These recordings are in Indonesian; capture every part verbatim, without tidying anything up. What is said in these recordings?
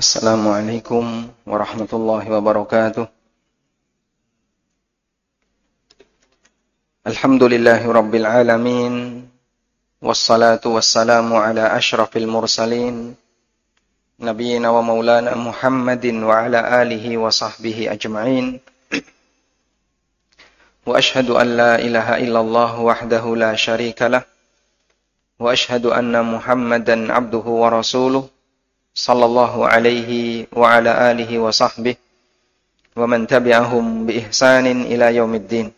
Assalamualaikum warahmatullahi wabarakatuh. Alhamdulillahi rabbil alamin. Wassalatu wassalamu ala ashrafil mursalin. Nabiyyina wa maulana Muhammadin wa ala alihi wa sahbihi ajma'in. Wa ashhadu an la ilaha illallah wahdahu la syarika lah. Wa ashhadu anna Muhammadan abduhu wa rasuluh. Sallallahu alaihi wa ala alihi wa sahbihi wa man tabi'ahum bi ihsanin ila yaumiddin.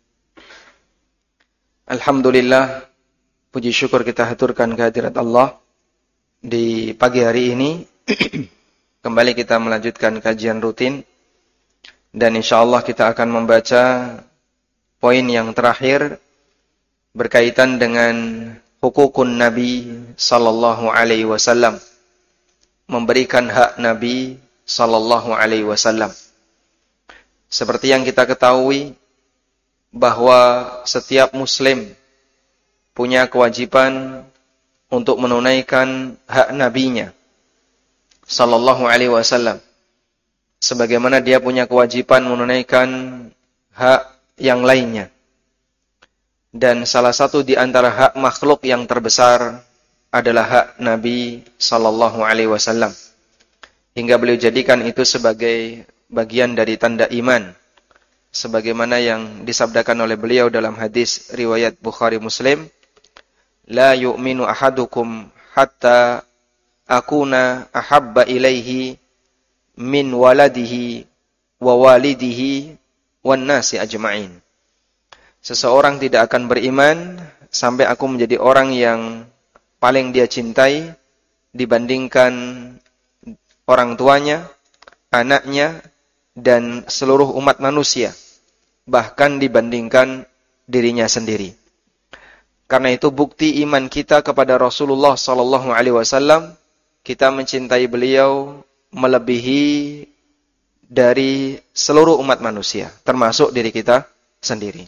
Alhamdulillah, puji syukur kita haturkan kehadirat Allah di pagi hari ini. Kembali kita melanjutkan kajian rutin dan insyaallah kita akan membaca poin yang terakhir berkaitan dengan hukukun Nabi sallallahu alaihi wasallam, memberikan hak Nabi sallallahu alaihi wasallam. Seperti yang kita ketahui bahwa setiap muslim punya kewajiban untuk menunaikan hak nabinya sallallahu alaihi wasallam, sebagaimana dia punya kewajiban menunaikan hak yang lainnya. Dan salah satu di antara hak makhluk yang terbesar adalah hak Nabi sallallahu alaihi wasallam, hingga beliau jadikan itu sebagai bagian dari tanda iman, sebagaimana yang disabdakan oleh beliau dalam hadis riwayat Bukhari Muslim, la yu'minu ahadukum hatta akuna ahabba ilaihi min waladihi wa walidihi wan nasi ajma'in. Seseorang tidak akan beriman sampai aku menjadi orang yang paling dia cintai dibandingkan orang tuanya, anaknya, dan seluruh umat manusia, bahkan dibandingkan dirinya sendiri. Karena itu bukti iman kita kepada Rasulullah sallallahu alaihi wasallam, kita mencintai beliau melebihi dari seluruh umat manusia, termasuk diri kita sendiri.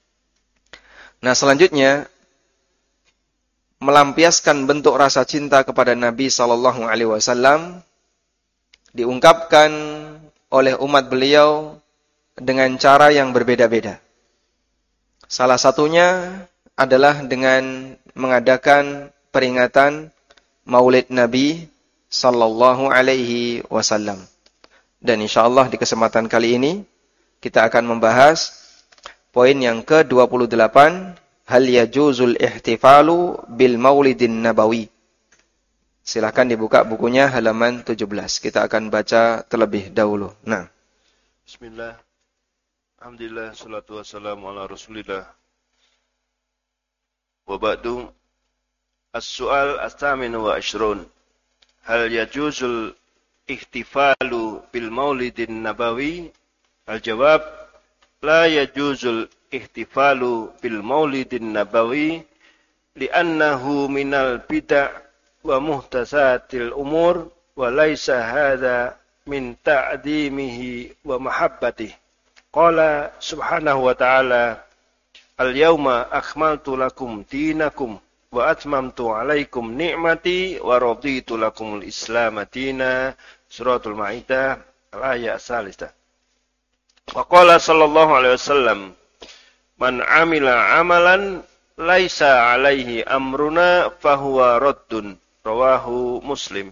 Nah, selanjutnya melampiaskan bentuk rasa cinta kepada Nabi sallallahu alaihi wasallam diungkapkan oleh umat beliau dengan cara yang berbeda-beda. Salah satunya adalah dengan mengadakan peringatan Maulid Nabi sallallahu alaihi wasallam. Dan insyaallah di kesempatan kali ini kita akan membahas poin yang ke dua puluh delapan, hal yajuzul ihtifalu bil maulidin nabawi. Silakan dibuka bukunya halaman tujuh belas. Kita akan baca terlebih dahulu. Nah. Bismillah. Alhamdulillah, salatu wassalamu ala Rasulillah. Wa ba'du. As-su'al as-thamin wa ashrun. Hal yajuzul ihtifalu bil maulidin nabawi? Al-jawab, la yajuzul ihtifalu bil maulidin nabawi li'annahu minal bid'ah wa muhtasatil umur wa laysa hadha min ta'dimihi wa mahabbatihi. Qala subhanahu wa ta'ala, al-yawma akmaltu lakum dinakum wa atmamtu alaikum ni'mati wa raditu lakumul islam dina. Suratul Maidah al-ayat salisah. Wa qala sallallahu alaihi wasallam, man amila amalan laisa alaihi amruna fahuwa raddun. Rawahu Muslim.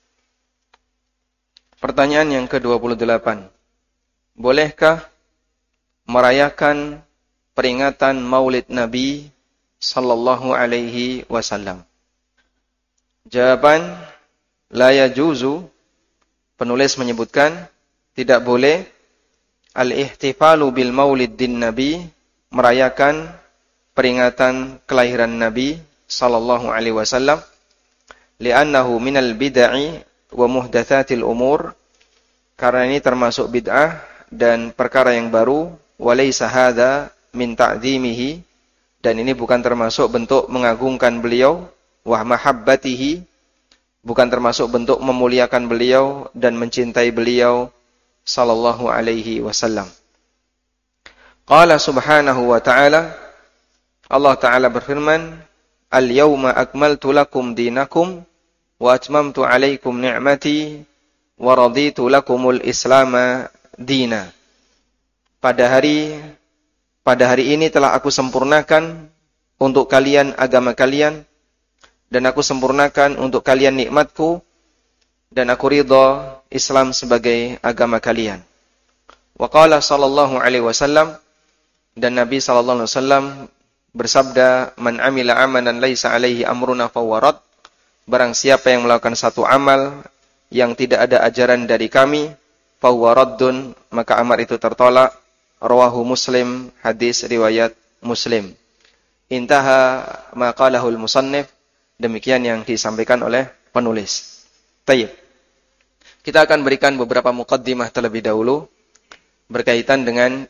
Pertanyaan yang ke dua puluh delapan. Bolehkah merayakan peringatan Maulid Nabi sallallahu alaihi wasallam? Jawaban, la yajuzu. Penulis menyebutkan tidak boleh al-ihtifalu bil maulidin Nabi, merayakan peringatan kelahiran Nabi sallallahu alaihi wasallam, li'annahu minal bid'ah wa muhdatsatil umur, karena ini termasuk bid'ah dan perkara yang baru, wa laysa hadza min ta'dhimihi, dan ini bukan termasuk bentuk mengagungkan beliau, wa mahabbatihi, bukan termasuk bentuk memuliakan beliau dan mencintai beliau sallallahu alaihi wasallam. Qala subhanahu wa ta'ala, Allah Ta'ala berfirman, al-yawma akmaltu lakum dinakum wa atmamtu alaikum ni'mati wa raditu lakumul islama dina. Pada hari pada hari ini telah aku sempurnakan untuk kalian agama kalian, dan aku sempurnakan untuk kalian nikmatku, dan aku ridha Islam sebagai agama kalian. Wa qala sallallahu alaihi wasallam, dan Nabi sallallahu alaihi wasallam bersabda, man amila amalan laisa alaihi amruna fawarat, barang siapa yang melakukan satu amal yang tidak ada ajaran dari kami, fawaradun, maka amal itu tertolak. Rawahu Muslim, hadis riwayat Muslim. Intaha ma qalahul musannif, demikian yang disampaikan oleh penulis. Tayyib. Kita akan berikan beberapa muqaddimah terlebih dahulu berkaitan dengan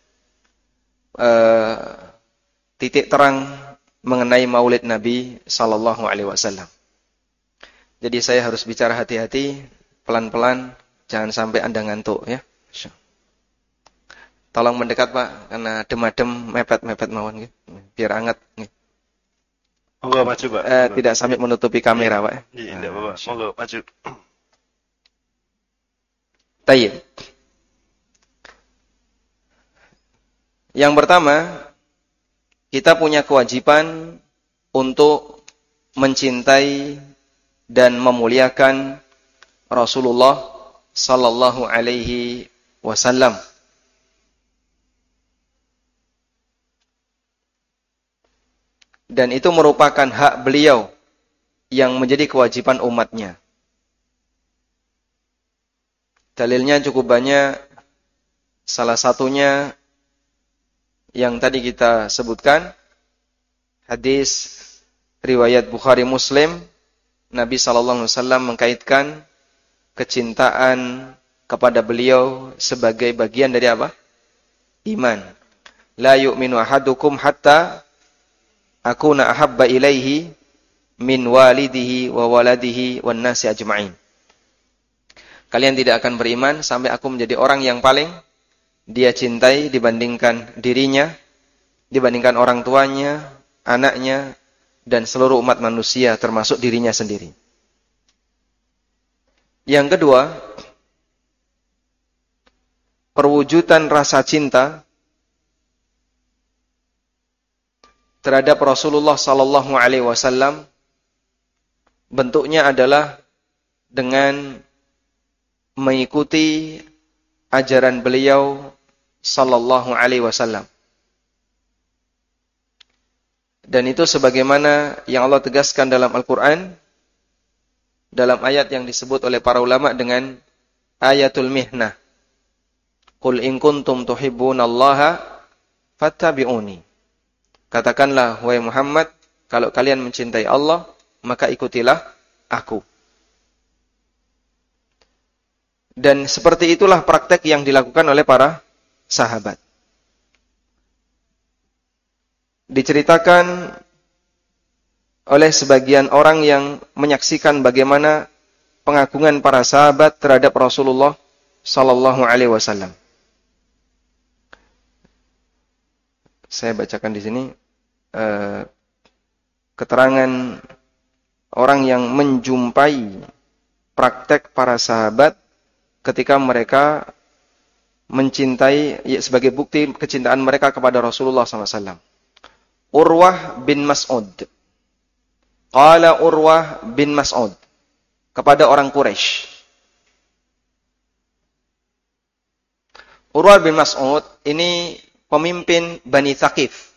uh, titik terang mengenai Maulid Nabi sallallahu alaihi wasallam. Jadi saya harus bicara hati-hati, pelan-pelan, jangan sampai Anda ngantuk ya. Tolong mendekat Pak, karena adem-adem mepet-mepet mawon gitu, biar hangat. Monggo maju Pak. Eh, tidak sampai menutupi kamera Pak. Iya, tidak apa-apa. Monggo maju. Tayyib. Yang pertama, kita punya kewajiban untuk mencintai dan memuliakan Rasulullah sallallahu alaihi wasallam. Dan itu merupakan hak beliau yang menjadi kewajiban umatnya. Dalilnya cukup banyak. Salah satunya yang tadi kita sebutkan, hadis riwayat Bukhari Muslim, Nabi sallallahu alaihi wasallam mengkaitkan kecintaan kepada beliau sebagai bagian dari apa? Iman. La yu'minu ahadukum hatta akuna ahabba ilaihi min walidihi wa waladihi wan nasi ajma'in. Kalian tidak akan beriman sampai aku menjadi orang yang paling dia cintai dibandingkan dirinya, dibandingkan orang tuanya, anaknya, dan seluruh umat manusia termasuk dirinya sendiri. Yang kedua, perwujudan rasa cinta terhadap Rasulullah sallallahu alaihi wasallam bentuknya adalah dengan mengikuti ajaran beliau sallallahu alaihi wasallam. Dan itu sebagaimana yang Allah tegaskan dalam Al-Qur'an dalam ayat yang disebut oleh para ulama dengan ayatul mihnah. Qul in kuntum tuhibbunallaha fattabi'uni. Katakanlah, wahai Muhammad, kalau kalian mencintai Allah, maka ikutilah aku. Dan seperti itulah praktek yang dilakukan oleh para sahabat. Diceritakan oleh sebagian orang yang menyaksikan bagaimana pengagungan para sahabat terhadap Rasulullah sallallahu alaihi wasallam. Saya bacakan di sini eh, keterangan orang yang menjumpai praktek para sahabat ketika mereka mencintai, ya, sebagai bukti kecintaan mereka kepada Rasulullah sallallahu alaihi wasallam. Urwah bin Mas'ud. Qala Urwah bin Mas'ud kepada orang Quraisy. Urwah bin Mas'ud ini pemimpin Bani Thaqif.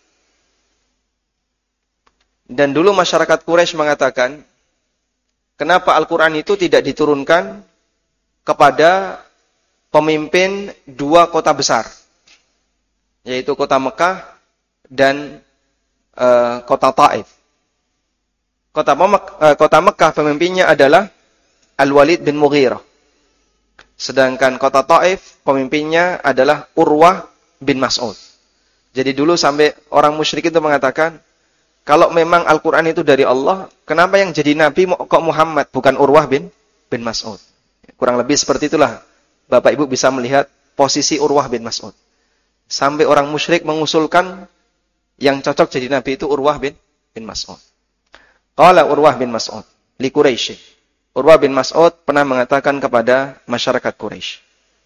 Dan dulu masyarakat Quraisy mengatakan, kenapa Al-Quran itu tidak diturunkan kepada pemimpin dua kota besar, yaitu kota Mekah dan uh, kota Taif. Kota, uh, kota Mekah pemimpinnya adalah Al-Walid bin Mughirah. Sedangkan kota Taif pemimpinnya adalah Urwah bin Mas'ud. Jadi dulu sampai orang musyrik itu mengatakan, kalau memang Al-Quran itu dari Allah, kenapa yang jadi Nabi kok Muhammad, bukan Urwah bin, bin Mas'ud? Kurang lebih seperti itulah. Bapak Ibu bisa melihat posisi Urwah bin Mas'ud. Sampai orang musyrik mengusulkan yang cocok jadi Nabi itu Urwah bin, bin Mas'ud. Qala Urwah bin Mas'ud li Quraisy. Urwah bin Mas'ud pernah mengatakan kepada masyarakat Quraisy,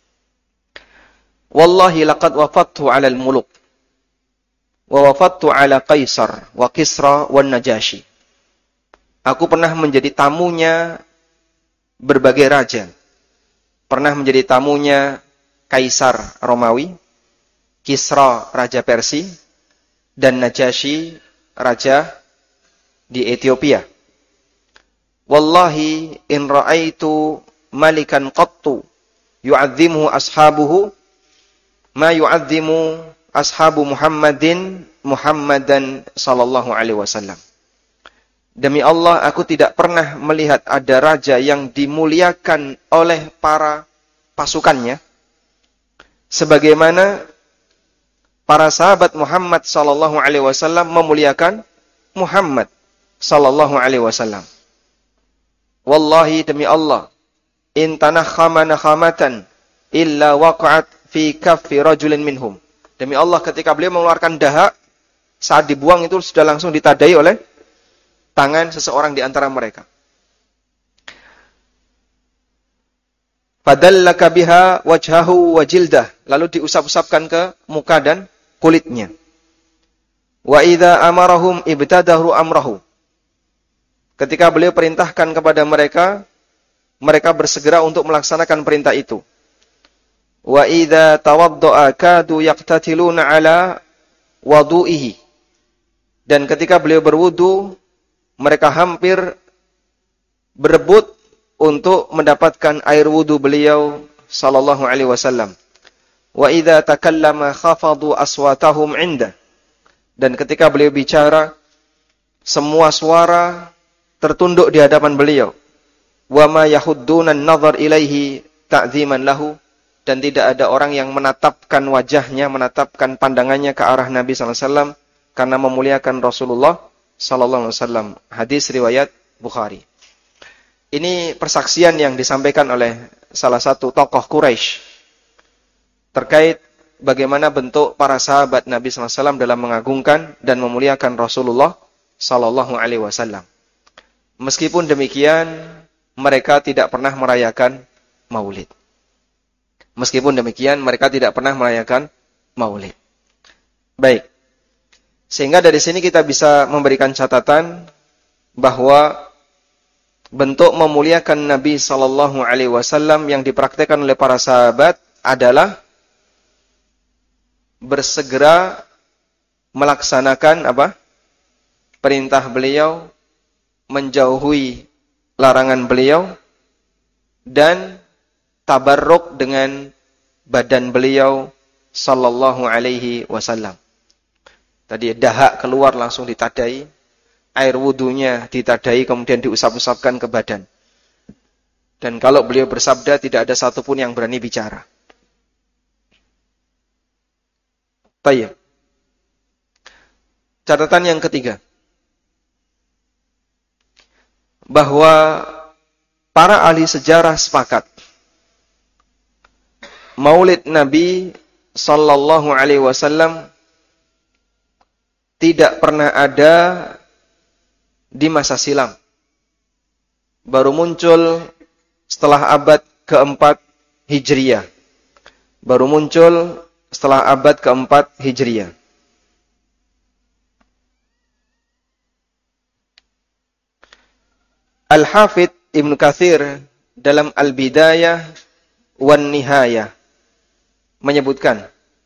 "Wallahi laqad wafattu 'alal muluk wa wafattu 'ala Qaisar wa Kisra wan Najasyi." Aku pernah menjadi tamunya berbagai raja. Pernah menjadi tamunya Kaisar Romawi, Kisra Raja Persia, dan Najasyi Raja di Ethiopia. Wallahi in ra'aitu malikan qattu yu'azzimuhu ashabuhu ma yu'azzimu ashabu Muhammadin Muhammadan sallallahu alaihi wasallam. Demi Allah, aku tidak pernah melihat ada raja yang dimuliakan oleh para pasukannya sebagaimana para sahabat Muhammad sallallahu alaihi wasallam memuliakan Muhammad sallallahu alaihi wasallam. Wallahi demi Allah, in tanakhama nakhamatan illa waqa'at fi kaffi rajulin minhum. Demi Allah, ketika beliau mengeluarkan dahak, saat dibuang itu sudah langsung ditadai oleh tangan seseorang di antara mereka. Fadallaka biha wajhahu wa jildah. Lalu diusap-usapkan ke muka dan kulitnya. Wa idza amarahum ibtadahu amrahu. Ketika beliau perintahkan kepada mereka, mereka bersegera untuk melaksanakan perintah itu. Wa idza tawadda'a kadu yaqtatiluna ala wudu'ihi. Dan ketika beliau berwudu, mereka hampir berebut untuk mendapatkan air wudu beliau sallallahu alaihi wasallam. Wa idza takallama khafadu aswatahum 'inda. Dan ketika beliau bicara, semua suara tertunduk di hadapan beliau. Wa ma yahudduna an-nazar ilaihi ta'ziman lahu. Dan tidak ada orang yang menatapkan wajahnya, menatapkan pandangannya ke arah Nabi sallallahu alaihi wasallam karena memuliakan Rasulullah sallallahu alaihi wasallam. Hadis riwayat Bukhari. Ini persaksian yang disampaikan oleh salah satu tokoh Quraisy terkait bagaimana bentuk para sahabat Nabi sallallahu alaihi wasallam dalam mengagungkan dan memuliakan Rasulullah sallallahu alaihi wasallam. Meskipun demikian, mereka tidak pernah merayakan Maulid. Meskipun demikian, mereka tidak pernah merayakan Maulid. Baik. Sehingga dari sini kita bisa memberikan catatan bahwa bentuk memuliakan Nabi sallallahu alaihi wasallam yang dipraktikkan oleh para sahabat adalah bersegera melaksanakan apa? Perintah beliau, menjauhi larangan beliau, dan tabarruk dengan badan beliau sallallahu alaihi wasallam. Tadi dahak keluar langsung ditadai, air wudunya ditadai kemudian diusap-usapkan ke badan. Dan kalau beliau bersabda tidak ada satupun yang berani bicara. Tayyib. Catatan yang ketiga. Bahwa para ahli sejarah sepakat Maulid Nabi sallallahu alaihi wasallam tidak pernah ada di masa silam. Baru muncul setelah abad keempat Hijriyah. Baru muncul setelah abad keempat Hijriyah. Al-Hafidh Ibnu Katsir dalam Al-Bidayah wan Nihayah menyebutkan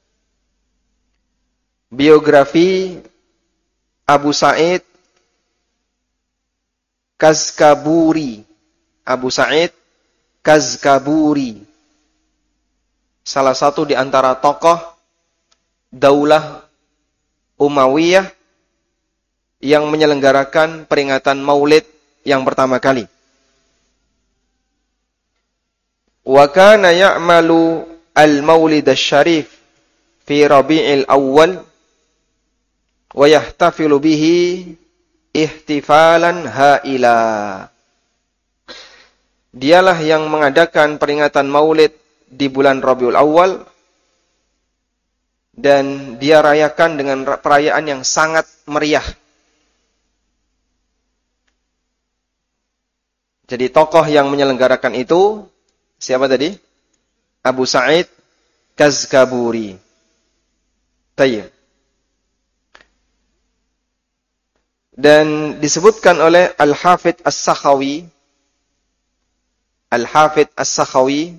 biografi Abu Sa'id Kazkaburi. Abu Sa'id Kazkaburi, salah satu di antara tokoh Daulah Umayyah yang menyelenggarakan peringatan Maulid yang pertama kali. Wa kana ya'malu al-Maulid asy-Syarif fi Rabi'il Awwal wa yahtafilu bihi ihtifalan haila. Dialah yang mengadakan peringatan Maulid di bulan Rabiul Awal dan dia rayakan dengan perayaan yang sangat meriah. Jadi tokoh yang menyelenggarakan itu siapa tadi? Abu Sa'id Kazkaburi. Tayyib. Dan disebutkan oleh Al-Hafidh As-Sakhawi, Al-Hafidh As-Sakhawi,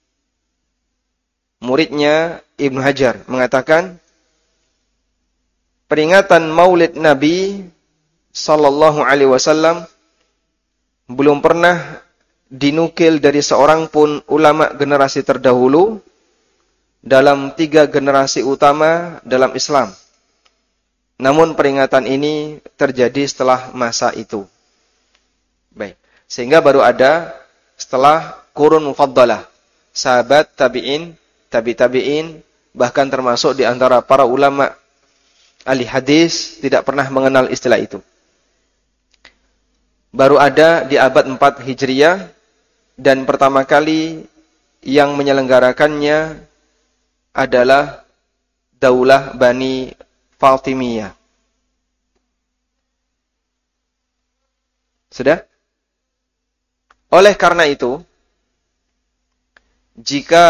muridnya Ibnu Hajar, mengatakan peringatan Maulid Nabi sallallahu alaihi wasallam belum pernah dinukil dari seorang pun ulama generasi terdahulu dalam tiga generasi utama dalam Islam. Namun peringatan ini terjadi setelah masa itu. Baik. Sehingga baru ada setelah Qurun Mufaddalah. Sahabat, tabi'in, tabi-tabi'in, bahkan termasuk di antara para ulama ahli hadis tidak pernah mengenal istilah itu. Baru ada di abad empat Hijriah dan pertama kali yang menyelenggarakannya adalah Daulah Bani Fatimiyah. Sudah? Oleh karena itu, jika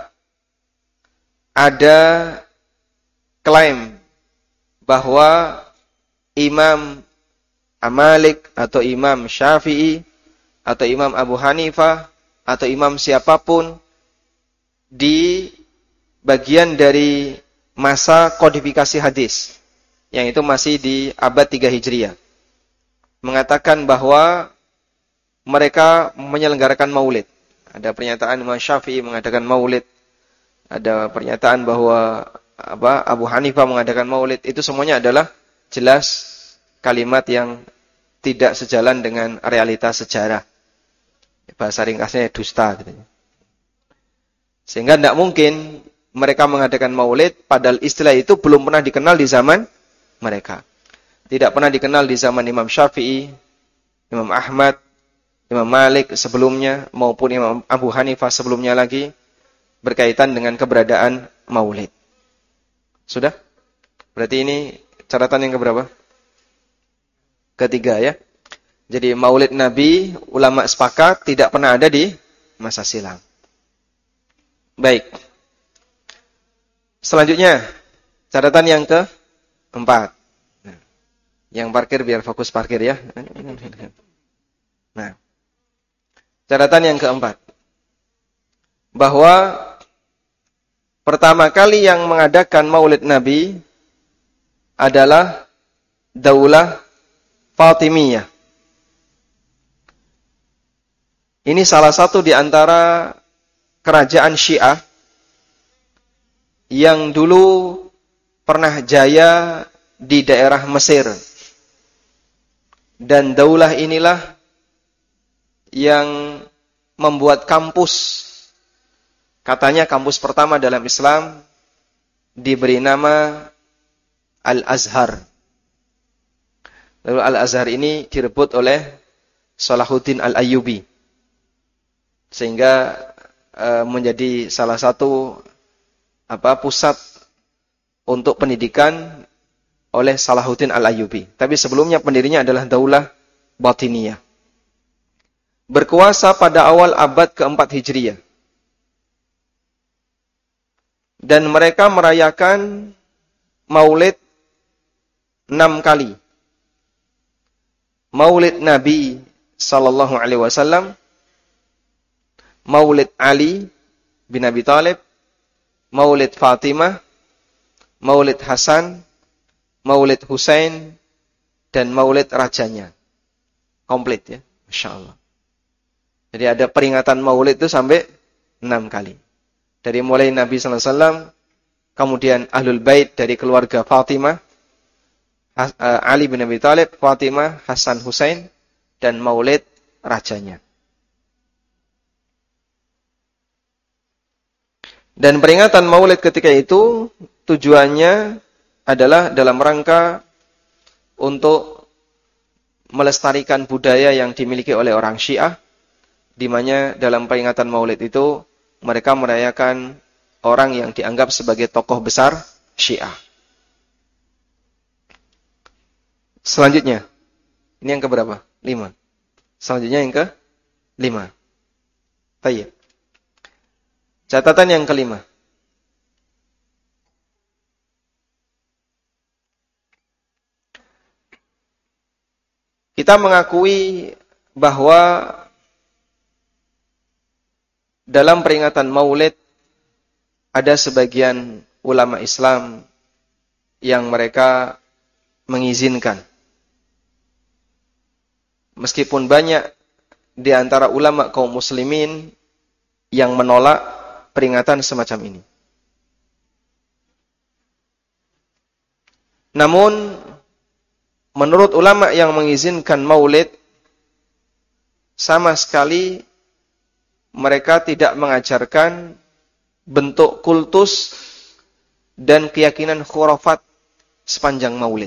ada klaim bahwa Imam Malik atau Imam Syafi'i atau Imam Abu Hanifah atau imam siapapun di bagian dari masa kodifikasi hadis, yang itu masih di abad tiga Hijriah, mengatakan bahwa mereka menyelenggarakan maulid. Ada pernyataan Imam Syafi'i mengadakan maulid, ada pernyataan bahwa apa, Abu Hanifah mengadakan maulid. Itu semuanya adalah jelas kalimat yang tidak sejalan dengan realitas sejarah. Bahasa ringkasnya dusta gitu. Sehingga tidak mungkin mereka mengadakan maulid, padahal istilah itu belum pernah dikenal di zaman mereka. Tidak pernah dikenal di zaman Imam Syafi'i, Imam Ahmad, Imam Malik sebelumnya, maupun Imam Abu Hanifah sebelumnya lagi, berkaitan dengan keberadaan maulid. Sudah? Berarti ini catatan yang keberapa? Ketiga ya. Jadi maulid Nabi, ulama sepakat tidak pernah ada di masa silam. Baik. Selanjutnya, catatan yang keempat. Nah, yang parkir biar fokus parkir ya. Nah, catatan yang keempat. Bahwa pertama kali yang mengadakan maulid Nabi adalah Daulah Fatimiyah. Ini salah satu di antara kerajaan Syiah yang dulu pernah jaya di daerah Mesir. Dan daulah inilah yang membuat kampus. Katanya kampus pertama dalam Islam diberi nama Al-Azhar. Lalu Al-Azhar ini direbut oleh Salahuddin Al-Ayyubi. Sehingga e, menjadi salah satu apa pusat untuk pendidikan oleh Salahuddin Al-Ayyubi. Tapi sebelumnya pendirinya adalah Daulah Batiniyah. Berkuasa pada awal abad keempat Hijriah. Dan mereka merayakan maulid enam kali. Maulid Nabi sallallahu alaihi wasallam, Maulid Ali bin Abi Thalib, Maulid Fatimah, Maulid Hasan, Maulid Husain, dan Maulid rajanya. Komplit ya, Masya Allah. Jadi ada peringatan maulid itu sampai enam kali. Dari mulai Nabi sallallahu alaihi wasallam, kemudian Ahlul Bait dari keluarga Fatimah, Ali bin Abi Thalib, Fatimah, Hasan, Husain, dan maulid rajanya. Dan peringatan maulid ketika itu tujuannya adalah dalam rangka untuk melestarikan budaya yang dimiliki oleh orang Syiah, di mana dalam peringatan maulid itu mereka merayakan orang yang dianggap sebagai tokoh besar Syiah. Selanjutnya, ini yang keberapa? Lima. Selanjutnya yang ke lima. Baik. Catatan yang kelima. Kita mengakui bahwa dalam peringatan Maulid ada sebagian ulama Islam yang mereka mengizinkan. Meskipun banyak di antara ulama kaum muslimin yang menolak peringatan semacam ini. Namun menurut ulama yang mengizinkan Maulid, sama sekali mereka tidak mengajarkan bentuk kultus dan keyakinan khurafat sepanjang Maulid.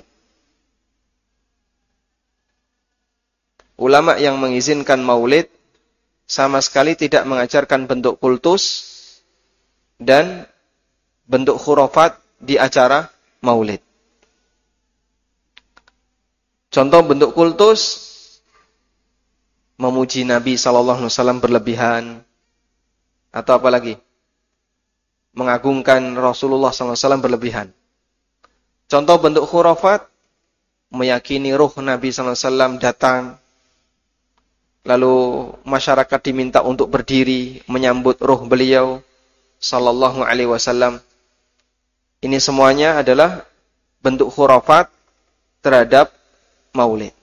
Ulama yang mengizinkan Maulid sama sekali tidak mengajarkan bentuk kultus dan bentuk khurafat di acara Maulid. Contoh bentuk kultus, memuji Nabi sallallahu alaihi wasallam berlebihan, atau apa lagi? Mengagungkan Rasulullah sallallahu alaihi wasallam berlebihan. Contoh bentuk khurafat, meyakini ruh Nabi sallallahu alaihi wasallam datang, lalu masyarakat diminta untuk berdiri menyambut ruh beliau sallallahu alaihi wasallam. Ini semuanya adalah bentuk khurafat terhadap Maulid.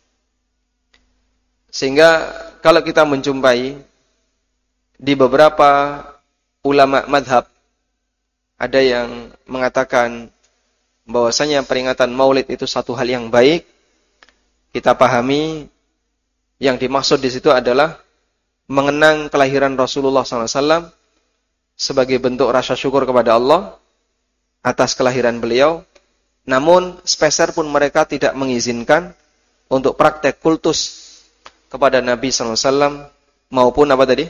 Sehingga kalau kita menjumpai di beberapa ulama madhab, ada yang mengatakan bahwasanya peringatan Maulid itu satu hal yang baik. Kita pahami yang dimaksud di situ adalah mengenang kelahiran Rasulullah sallallahu alaihi wasallam sebagai bentuk rasa syukur kepada Allah atas kelahiran beliau. Namun sepeser pun mereka tidak mengizinkan untuk praktek kultus kepada Nabi sallallahu alaihi wasallam maupun apa tadi?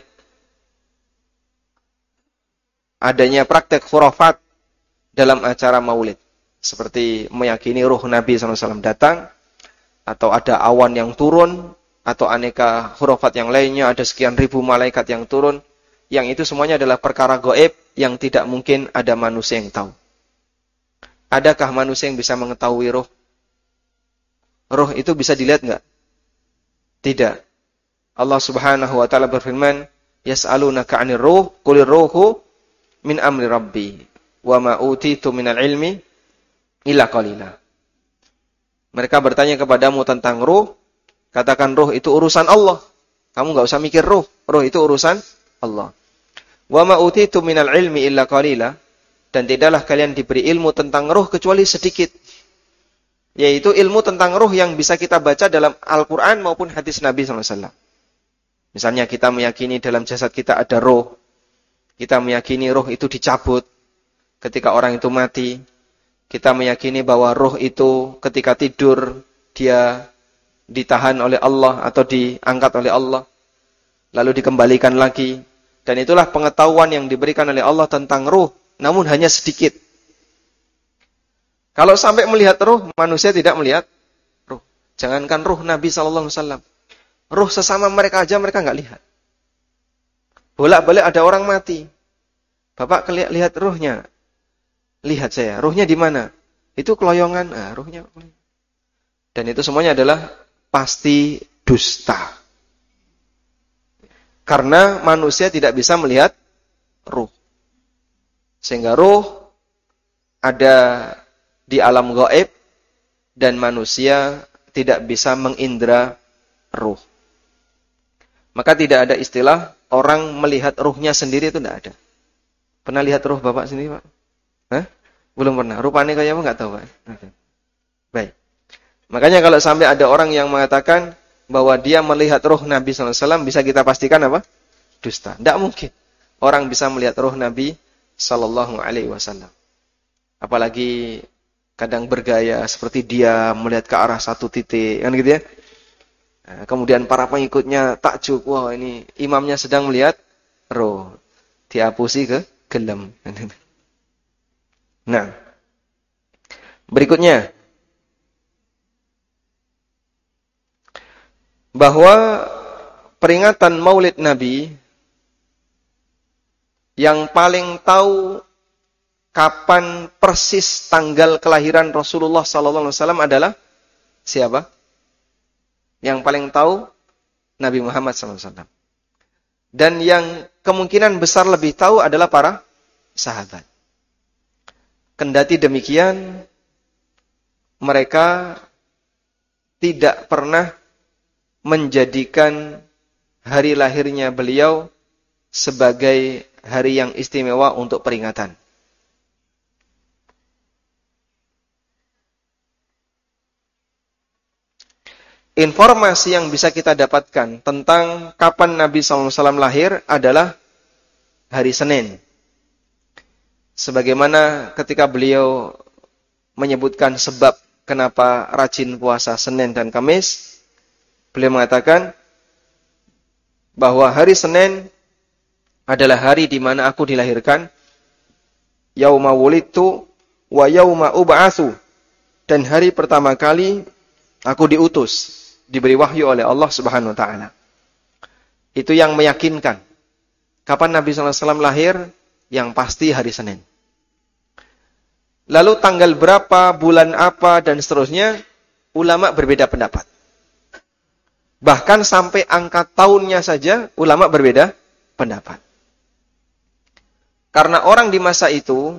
Adanya praktek khurafat dalam acara Maulid. Seperti meyakini ruh Nabi sallallahu alaihi wasallam datang, atau ada awan yang turun, atau aneka khurafat yang lainnya, ada sekian ribu malaikat yang turun. Yang itu semuanya adalah perkara gaib yang tidak mungkin ada manusia yang tahu. Adakah manusia yang bisa mengetahui ruh? Ruh itu bisa dilihat enggak? Tidak. Allah Subhanahu wa taala berfirman, "Yas'alunaka 'anir ruh, qulir ruhu min amri rabbi, wa ma utitu minal ilmi illa qalila." Mereka bertanya kepadamu tentang ruh, katakan ruh itu urusan Allah. Kamu enggak usah mikir ruh, ruh itu urusan Allah. Wa ma utitu minal ilmi illa qalila. Dan tidaklah kalian diberi ilmu tentang ruh kecuali sedikit. Yaitu ilmu tentang ruh yang bisa kita baca dalam Al-Quran maupun hadis Nabi sallallahu alaihi wasallam. Misalnya kita meyakini dalam jasad kita ada ruh. Kita meyakini ruh itu dicabut ketika orang itu mati. Kita meyakini bahwa ruh itu ketika tidur dia ditahan oleh Allah atau diangkat oleh Allah. Lalu dikembalikan lagi. Dan itulah pengetahuan yang diberikan oleh Allah tentang ruh. Namun hanya sedikit. Kalau sampai melihat ruh, manusia tidak melihat ruh. Jangankan ruh Nabi sallallahu alaihi wasallam. Ruh sesama mereka aja mereka enggak lihat. Bolak-balik ada orang mati. Bapak lihat ruhnya. Lihat saya, ruhnya di mana? Itu keloyongan, ah, ruhnya. Dan itu semuanya adalah pasti dusta. Karena manusia tidak bisa melihat ruh. Sehingga ruh ada di alam gaib dan manusia tidak bisa mengindra ruh. Maka tidak ada istilah orang melihat ruhnya sendiri, itu tidak ada. Pernah lihat ruh Bapak sendiri, Pak? Hah? Belum pernah. Rupanya kayak apa enggak tahu, Pak. Oke. Baik. Makanya kalau sampai ada orang yang mengatakan bahwa dia melihat ruh Nabi sallallahu alaihi wasallam, bisa kita pastikan apa? Dusta. Tidak mungkin orang bisa melihat ruh Nabi sallallahu alaihi wasallam. Apalagi kadang bergaya seperti dia melihat ke arah satu titik, kan gitu ya. Nah, kemudian para pengikutnya takjub, wah ini imamnya sedang melihat roh. Diapusi ke gelem. Nah, berikutnya bahwa peringatan Maulid Nabi, yang paling tahu kapan persis tanggal kelahiran Rasulullah sallallahu alaihi wasallam adalah siapa? Yang paling tahu Nabi Muhammad sallallahu alaihi wasallam. Dan yang kemungkinan besar lebih tahu adalah para sahabat. Kendati demikian, mereka tidak pernah menjadikan hari lahirnya beliau sebagai hari yang istimewa untuk peringatan. Informasi yang bisa kita dapatkan tentang kapan Nabi sallallahu alaihi wasallam lahir adalah hari Senin. Sebagaimana ketika beliau menyebutkan sebab kenapa rajin puasa Senin dan Kamis, beliau mengatakan bahwa hari Senin adalah hari di mana aku dilahirkan, yauma wulidtu wa yauma ub'atsu, dan hari pertama kali aku diutus, diberi wahyu oleh Allah Subhanahu wa taala. Itu yang meyakinkan kapan Nabi sallallahu alaihi wasallam lahir, yang pasti hari Senin. Lalu tanggal berapa, bulan apa, dan seterusnya, ulama berbeda pendapat. Bahkan sampai angka tahunnya saja, ulama berbeda pendapat. Karena orang di masa itu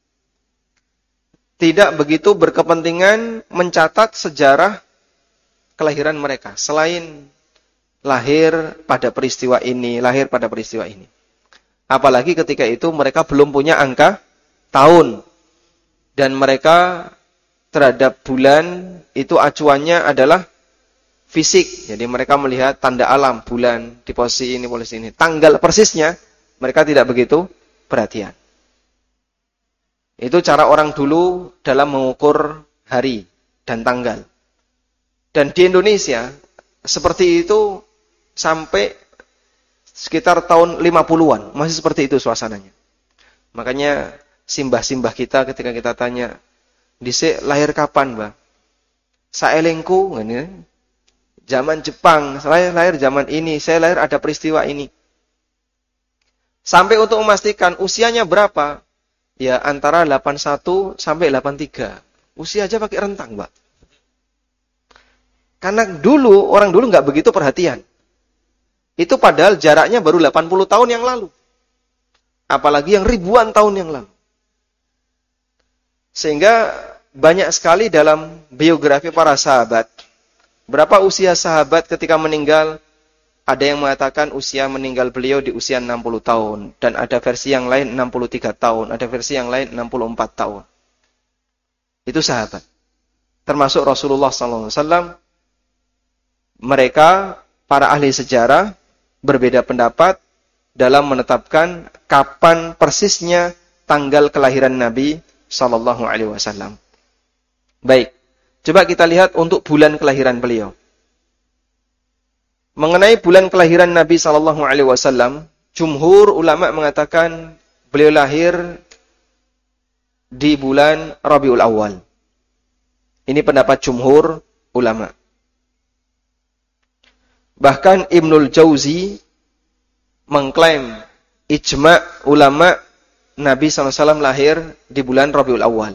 tidak begitu berkepentingan mencatat sejarah kelahiran mereka, selain lahir pada peristiwa ini, lahir pada peristiwa ini. Apalagi ketika itu mereka belum punya angka tahun. Dan mereka terhadap bulan itu acuannya adalah fisik. Jadi mereka melihat tanda alam, bulan di posisi ini, posisi ini. Tanggal persisnya mereka tidak begitu perhatian. Itu cara orang dulu dalam mengukur hari dan tanggal. Dan di Indonesia seperti itu sampai sekitar tahun lima puluhan. Masih seperti itu suasananya. Makanya simbah-simbah kita ketika kita tanya, "Dhisik lahir kapan, Mbah?" Saelengku, ngene. Zaman Jepang, saya lahir zaman ini, saya lahir ada peristiwa ini. Sampai untuk memastikan usianya berapa? Ya antara delapan puluh satu sampai delapan puluh tiga. Usia aja pakai rentang, Mbak. Karena dulu, orang dulu nggak begitu perhatian. Itu padahal jaraknya baru delapan puluh tahun yang lalu. Apalagi yang ribuan tahun yang lalu. Sehingga banyak sekali dalam biografi para sahabat. Berapa usia sahabat ketika meninggal? Ada yang mengatakan usia meninggal beliau di usia enam puluh tahun. Dan ada versi yang lain enam puluh tiga tahun. Ada versi yang lain enam puluh empat tahun. Itu sahabat. Termasuk Rasulullah sallallahu alaihi wasallam. Mereka, para ahli sejarah, berbeda pendapat dalam menetapkan kapan persisnya tanggal kelahiran Nabi sallallahu alaihi wasallam. Baik, coba kita lihat untuk bulan kelahiran beliau. Mengenai bulan kelahiran Nabi sallallahu alaihi wasallam, jumhur ulama mengatakan beliau lahir di bulan Rabiul Awal. Ini pendapat jumhur ulama. Bahkan Ibnul Jauzi mengklaim ijma' ulama Nabi sallallahu alaihi wasallam lahir di bulan Rabiul Awal.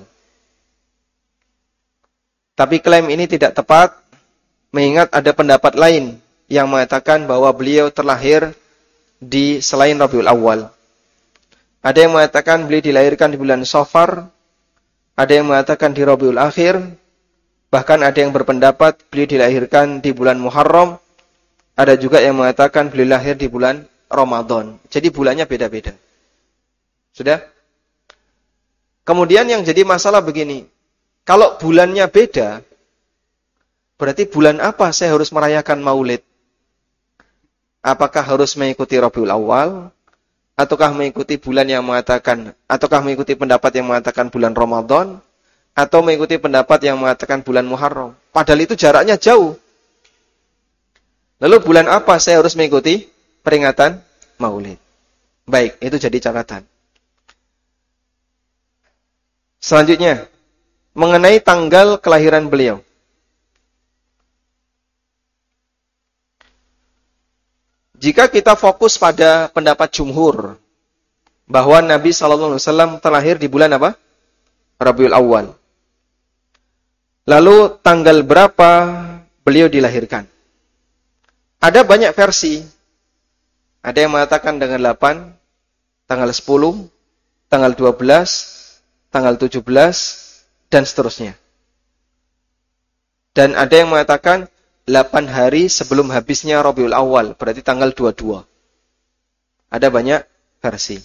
Tapi klaim ini tidak tepat, mengingat ada pendapat lain yang mengatakan bahwa beliau terlahir di selain Rabiul Awal. Ada yang mengatakan beliau dilahirkan di bulan Safar, ada yang mengatakan di Rabiul Akhir, bahkan ada yang berpendapat beliau dilahirkan di bulan Muharram, ada juga yang mengatakan beliau lahir di bulan Ramadan. Jadi bulannya beda-beda. Sudah? Kemudian yang jadi masalah begini. Kalau bulannya beda, berarti bulan apa saya harus merayakan Maulid? Apakah harus mengikuti Rabiul Awal? Ataukah mengikuti bulan yang mengatakan, ataukah mengikuti pendapat yang mengatakan bulan Ramadan? Atau mengikuti pendapat yang mengatakan bulan Muharram? Padahal itu jaraknya jauh. Lalu bulan apa saya harus mengikuti peringatan Maulid? Baik, itu jadi catatan. Selanjutnya, mengenai tanggal kelahiran beliau. Jika kita fokus pada pendapat jumhur bahwa Nabi sallallahu alaihi wasallam terlahir di bulan apa? Rabiul Awal. Lalu tanggal berapa beliau dilahirkan? Ada banyak versi. Ada yang mengatakan tanggal delapan, tanggal sepuluh, tanggal dua belas, tanggal tujuh belas, dan seterusnya. Dan ada yang mengatakan delapan hari sebelum habisnya Rabiul Awal, berarti tanggal dua puluh dua. Ada banyak versi.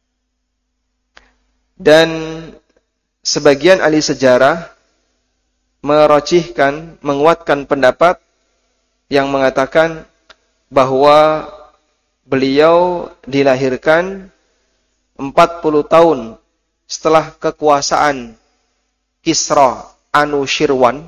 Dan sebagian ahli sejarah merojihkan, menguatkan pendapat yang mengatakan bahwa beliau dilahirkan empat puluh tahun setelah kekuasaan Kisra Anushirwan.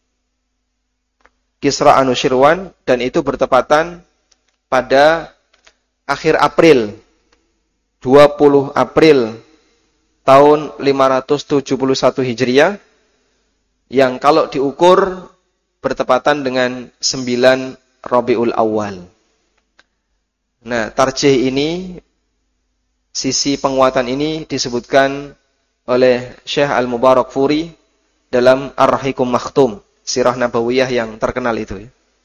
Kisra Anushirwan, dan itu bertepatan pada akhir April, dua puluh April tahun lima ratus tujuh puluh satu Hijriah, yang kalau diukur bertepatan dengan sembilan Rabiul Awal. Nah, tarjih ini, sisi penguatan ini disebutkan oleh Syekh Al-Mubarakfuri dalam Ar-Rahiqum Makhtum, sirah nabawiyah yang terkenal itu.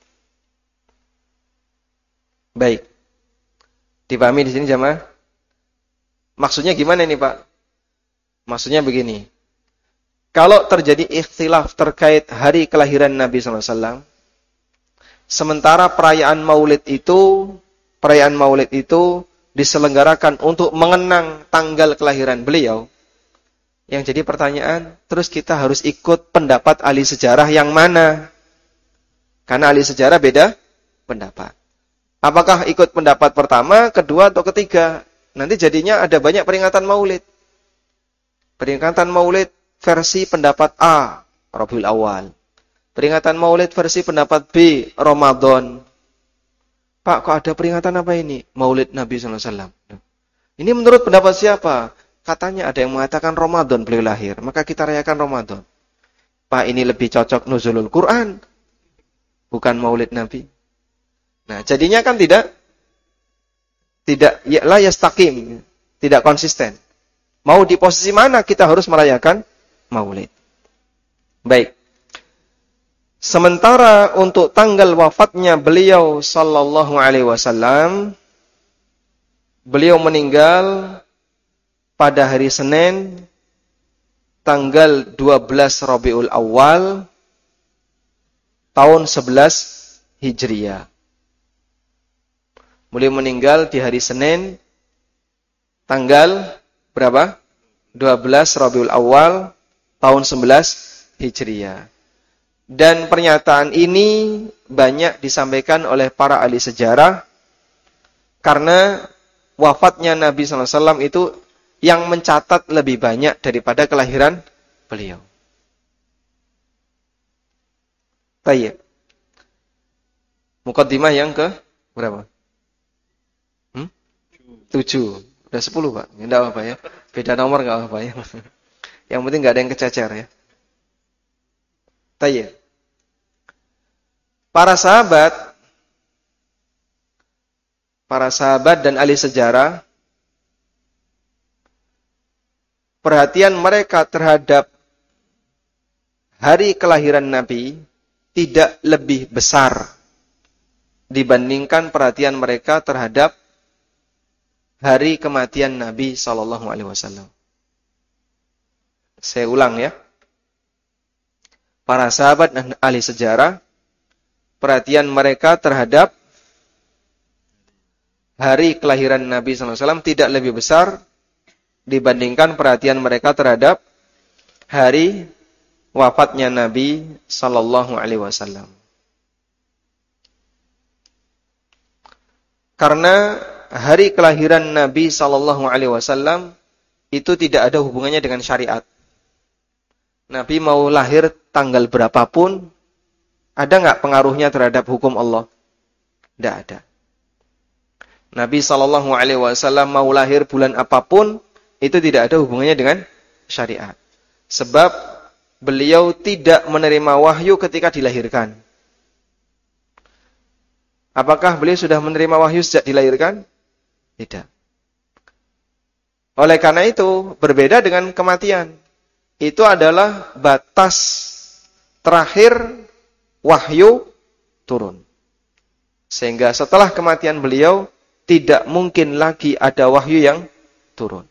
Baik. Dipahami di sini jamaah? Maksudnya gimana ini, Pak? Maksudnya begini. Kalau terjadi ikhtilaf terkait hari kelahiran Nabi sallallahu alaihi wasallam, sementara perayaan Maulid itu, perayaan Maulid itu diselenggarakan untuk mengenang tanggal kelahiran beliau, yang jadi pertanyaan, terus kita harus ikut pendapat ahli sejarah yang mana? Karena ahli sejarah beda pendapat. Apakah ikut pendapat pertama, kedua, atau ketiga? Nanti jadinya ada banyak peringatan Maulid. Peringatan Maulid versi pendapat A, Rabiul Awal. Peringatan Maulid versi pendapat B, Ramadan. Pak, kok ada peringatan apa ini? Maulid Nabi sallallahu alaihi wasallam. Ini menurut pendapat siapa? Katanya ada yang mengatakan Ramadan beliau lahir, maka kita rayakan Ramadan. Pak, ini lebih cocok nuzulul Quran, bukan Maulid Nabi. Nah, jadinya kan tidak tidak ya la yastaqim, tidak konsisten. Mau di posisi mana kita harus merayakan Maulid. Baik. Sementara untuk tanggal wafatnya beliau sallallahu alaihi wasallam, beliau meninggal pada hari Senin tanggal dua belas Rabiul Awal tahun sebelas Hijriah. Beliau meninggal di hari Senin tanggal berapa? dua belas Rabiul Awal tahun sebelas Hijriah. Dan pernyataan ini banyak disampaikan oleh para ahli sejarah karena wafatnya Nabi sallallahu alaihi wasallam itu yang mencatat lebih banyak daripada kelahiran beliau. Baik. Mukaddimah yang ke berapa? Hmm? tujuh. Udah sepuluh, Pak. Tidak apa-apa ya. Beda nomor enggak apa-apa ya. Yang penting enggak ada yang kececer ya. Baik. Para sahabat para sahabat dan ahli sejarah, perhatian mereka terhadap hari kelahiran Nabi tidak lebih besar dibandingkan perhatian mereka terhadap hari kematian Nabi sallallahu alaihi wasallam. Saya ulang ya. Para sahabat dan ahli sejarah, perhatian mereka terhadap hari kelahiran Nabi sallallahu alaihi wasallam tidak lebih besar dibandingkan perhatian mereka terhadap hari wafatnya Nabi sallallahu alaihi wasallam. Karena hari kelahiran Nabi sallallahu alaihi wasallam itu tidak ada hubungannya dengan syariat. Nabi mau lahir tanggal berapapun, ada enggak pengaruhnya terhadap hukum Allah? Tidak ada. Nabi sallallahu alaihi wasallam mau lahir bulan apapun, itu tidak ada hubungannya dengan syariat. Sebab beliau tidak menerima wahyu ketika dilahirkan. Apakah beliau sudah menerima wahyu sejak dilahirkan? Tidak. Oleh karena itu, berbeda dengan kematian. Itu adalah batas terakhir wahyu turun. Sehingga setelah kematian beliau, tidak mungkin lagi ada wahyu yang turun.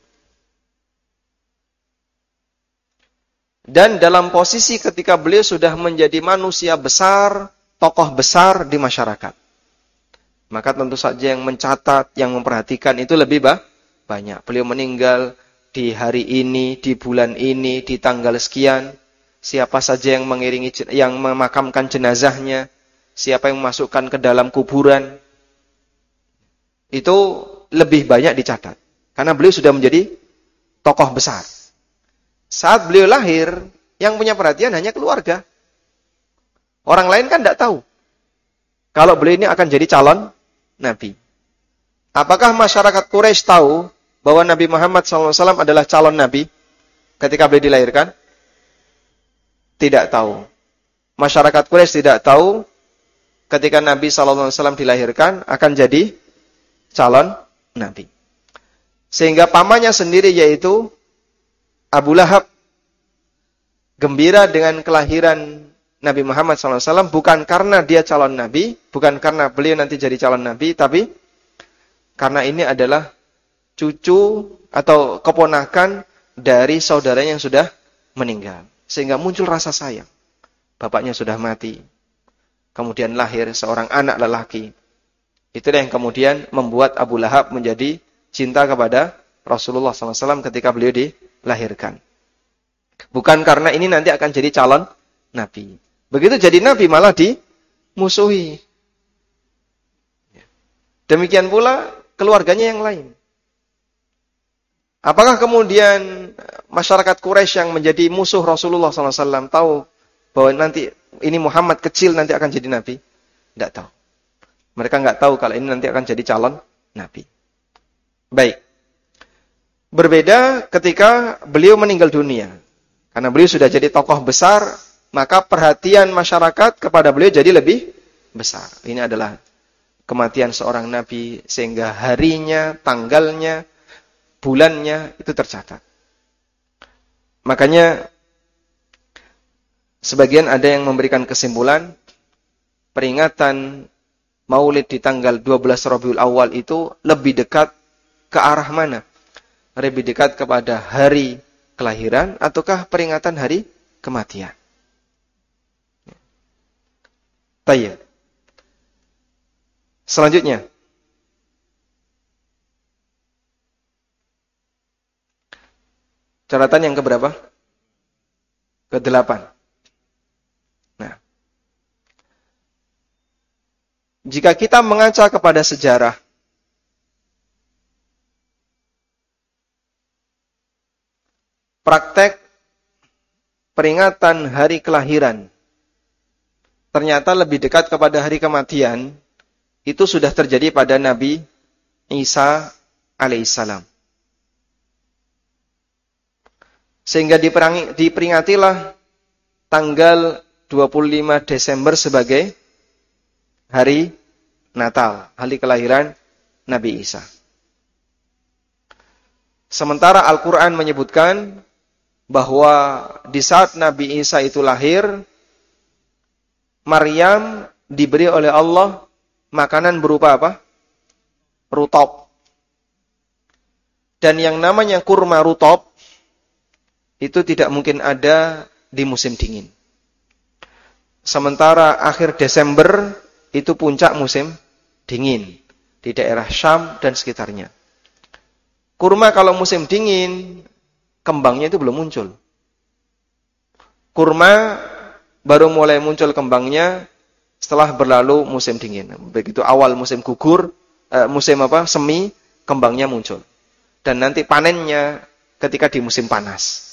Dan dalam posisi ketika beliau sudah menjadi manusia besar, tokoh besar di masyarakat. Maka tentu saja yang mencatat, yang memperhatikan itu lebih bah, banyak. Beliau meninggal di hari ini, di bulan ini, di tanggal sekian. Siapa saja yang mengiringi, yang memakamkan jenazahnya. Siapa yang memasukkan ke dalam kuburan. Itu lebih banyak dicatat. Karena beliau sudah menjadi tokoh besar. Saat beliau lahir, yang punya perhatian hanya keluarga. Orang lain kan tidak tahu. Kalau beliau ini akan jadi calon Nabi. Apakah masyarakat Quraisy tahu bahwa Nabi Muhammad shallallahu alaihi wasallam adalah calon Nabi ketika beliau dilahirkan? Tidak tahu. Masyarakat Quraisy tidak tahu ketika Nabi shallallahu alaihi wasallam dilahirkan akan jadi calon Nabi. Sehingga pamannya sendiri yaitu Abu Lahab gembira dengan kelahiran Nabi Muhammad shallallahu alaihi wasallam bukan karena dia calon Nabi, bukan karena beliau nanti jadi calon Nabi, tapi karena ini adalah cucu atau keponakan dari saudaranya yang sudah meninggal. Sehingga muncul rasa sayang. Bapaknya sudah mati. Kemudian lahir seorang anak lelaki. Itulah yang kemudian membuat Abu Lahab menjadi cinta kepada Rasulullah shallallahu alaihi wasallam ketika beliau dilahirkan. Bukan karena ini nanti akan jadi calon Nabi. Begitu jadi Nabi malah dimusuhi. Demikian pula keluarganya yang lain. Apakah kemudian masyarakat Quraisy yang menjadi musuh Rasulullah shallallahu alaihi wasallam tahu bahwa nanti ini Muhammad kecil nanti akan jadi Nabi? Tidak tahu. Mereka nggak tahu kalau ini nanti akan jadi calon Nabi. Baik. Berbeda ketika beliau meninggal dunia. Karena beliau sudah jadi tokoh besar, maka perhatian masyarakat kepada beliau jadi lebih besar. Ini adalah kematian seorang Nabi, sehingga harinya, tanggalnya, bulannya itu tercatat. Makanya sebagian ada yang memberikan kesimpulan peringatan Maulid di tanggal dua belas Rabiul Awal itu lebih dekat ke arah mana? Lebih dekat kepada hari kelahiran ataukah peringatan hari kematian? Tayyib. Selanjutnya. Catatan yang keberapa? Kedelapan. Nah. Jika kita mengaca kepada sejarah, praktek peringatan hari kelahiran ternyata lebih dekat kepada hari kematian, itu sudah terjadi pada Nabi Isa alaihissalam. Sehingga diperingatilah tanggal dua puluh lima Desember sebagai hari Natal, hari kelahiran Nabi Isa. Sementara Al-Quran menyebutkan bahwa di saat Nabi Isa itu lahir, Maryam diberi oleh Allah makanan berupa apa? Rutop. Dan yang namanya kurma rutop itu tidak mungkin ada di musim dingin. Sementara akhir Desember itu puncak musim dingin di daerah Syam dan sekitarnya. Kurma kalau musim dingin, kembangnya itu belum muncul. Kurma baru mulai muncul kembangnya setelah berlalu musim dingin. Begitu awal musim gugur, eh, musim apa? Semi, kembangnya muncul. Dan nanti panennya ketika di musim panas.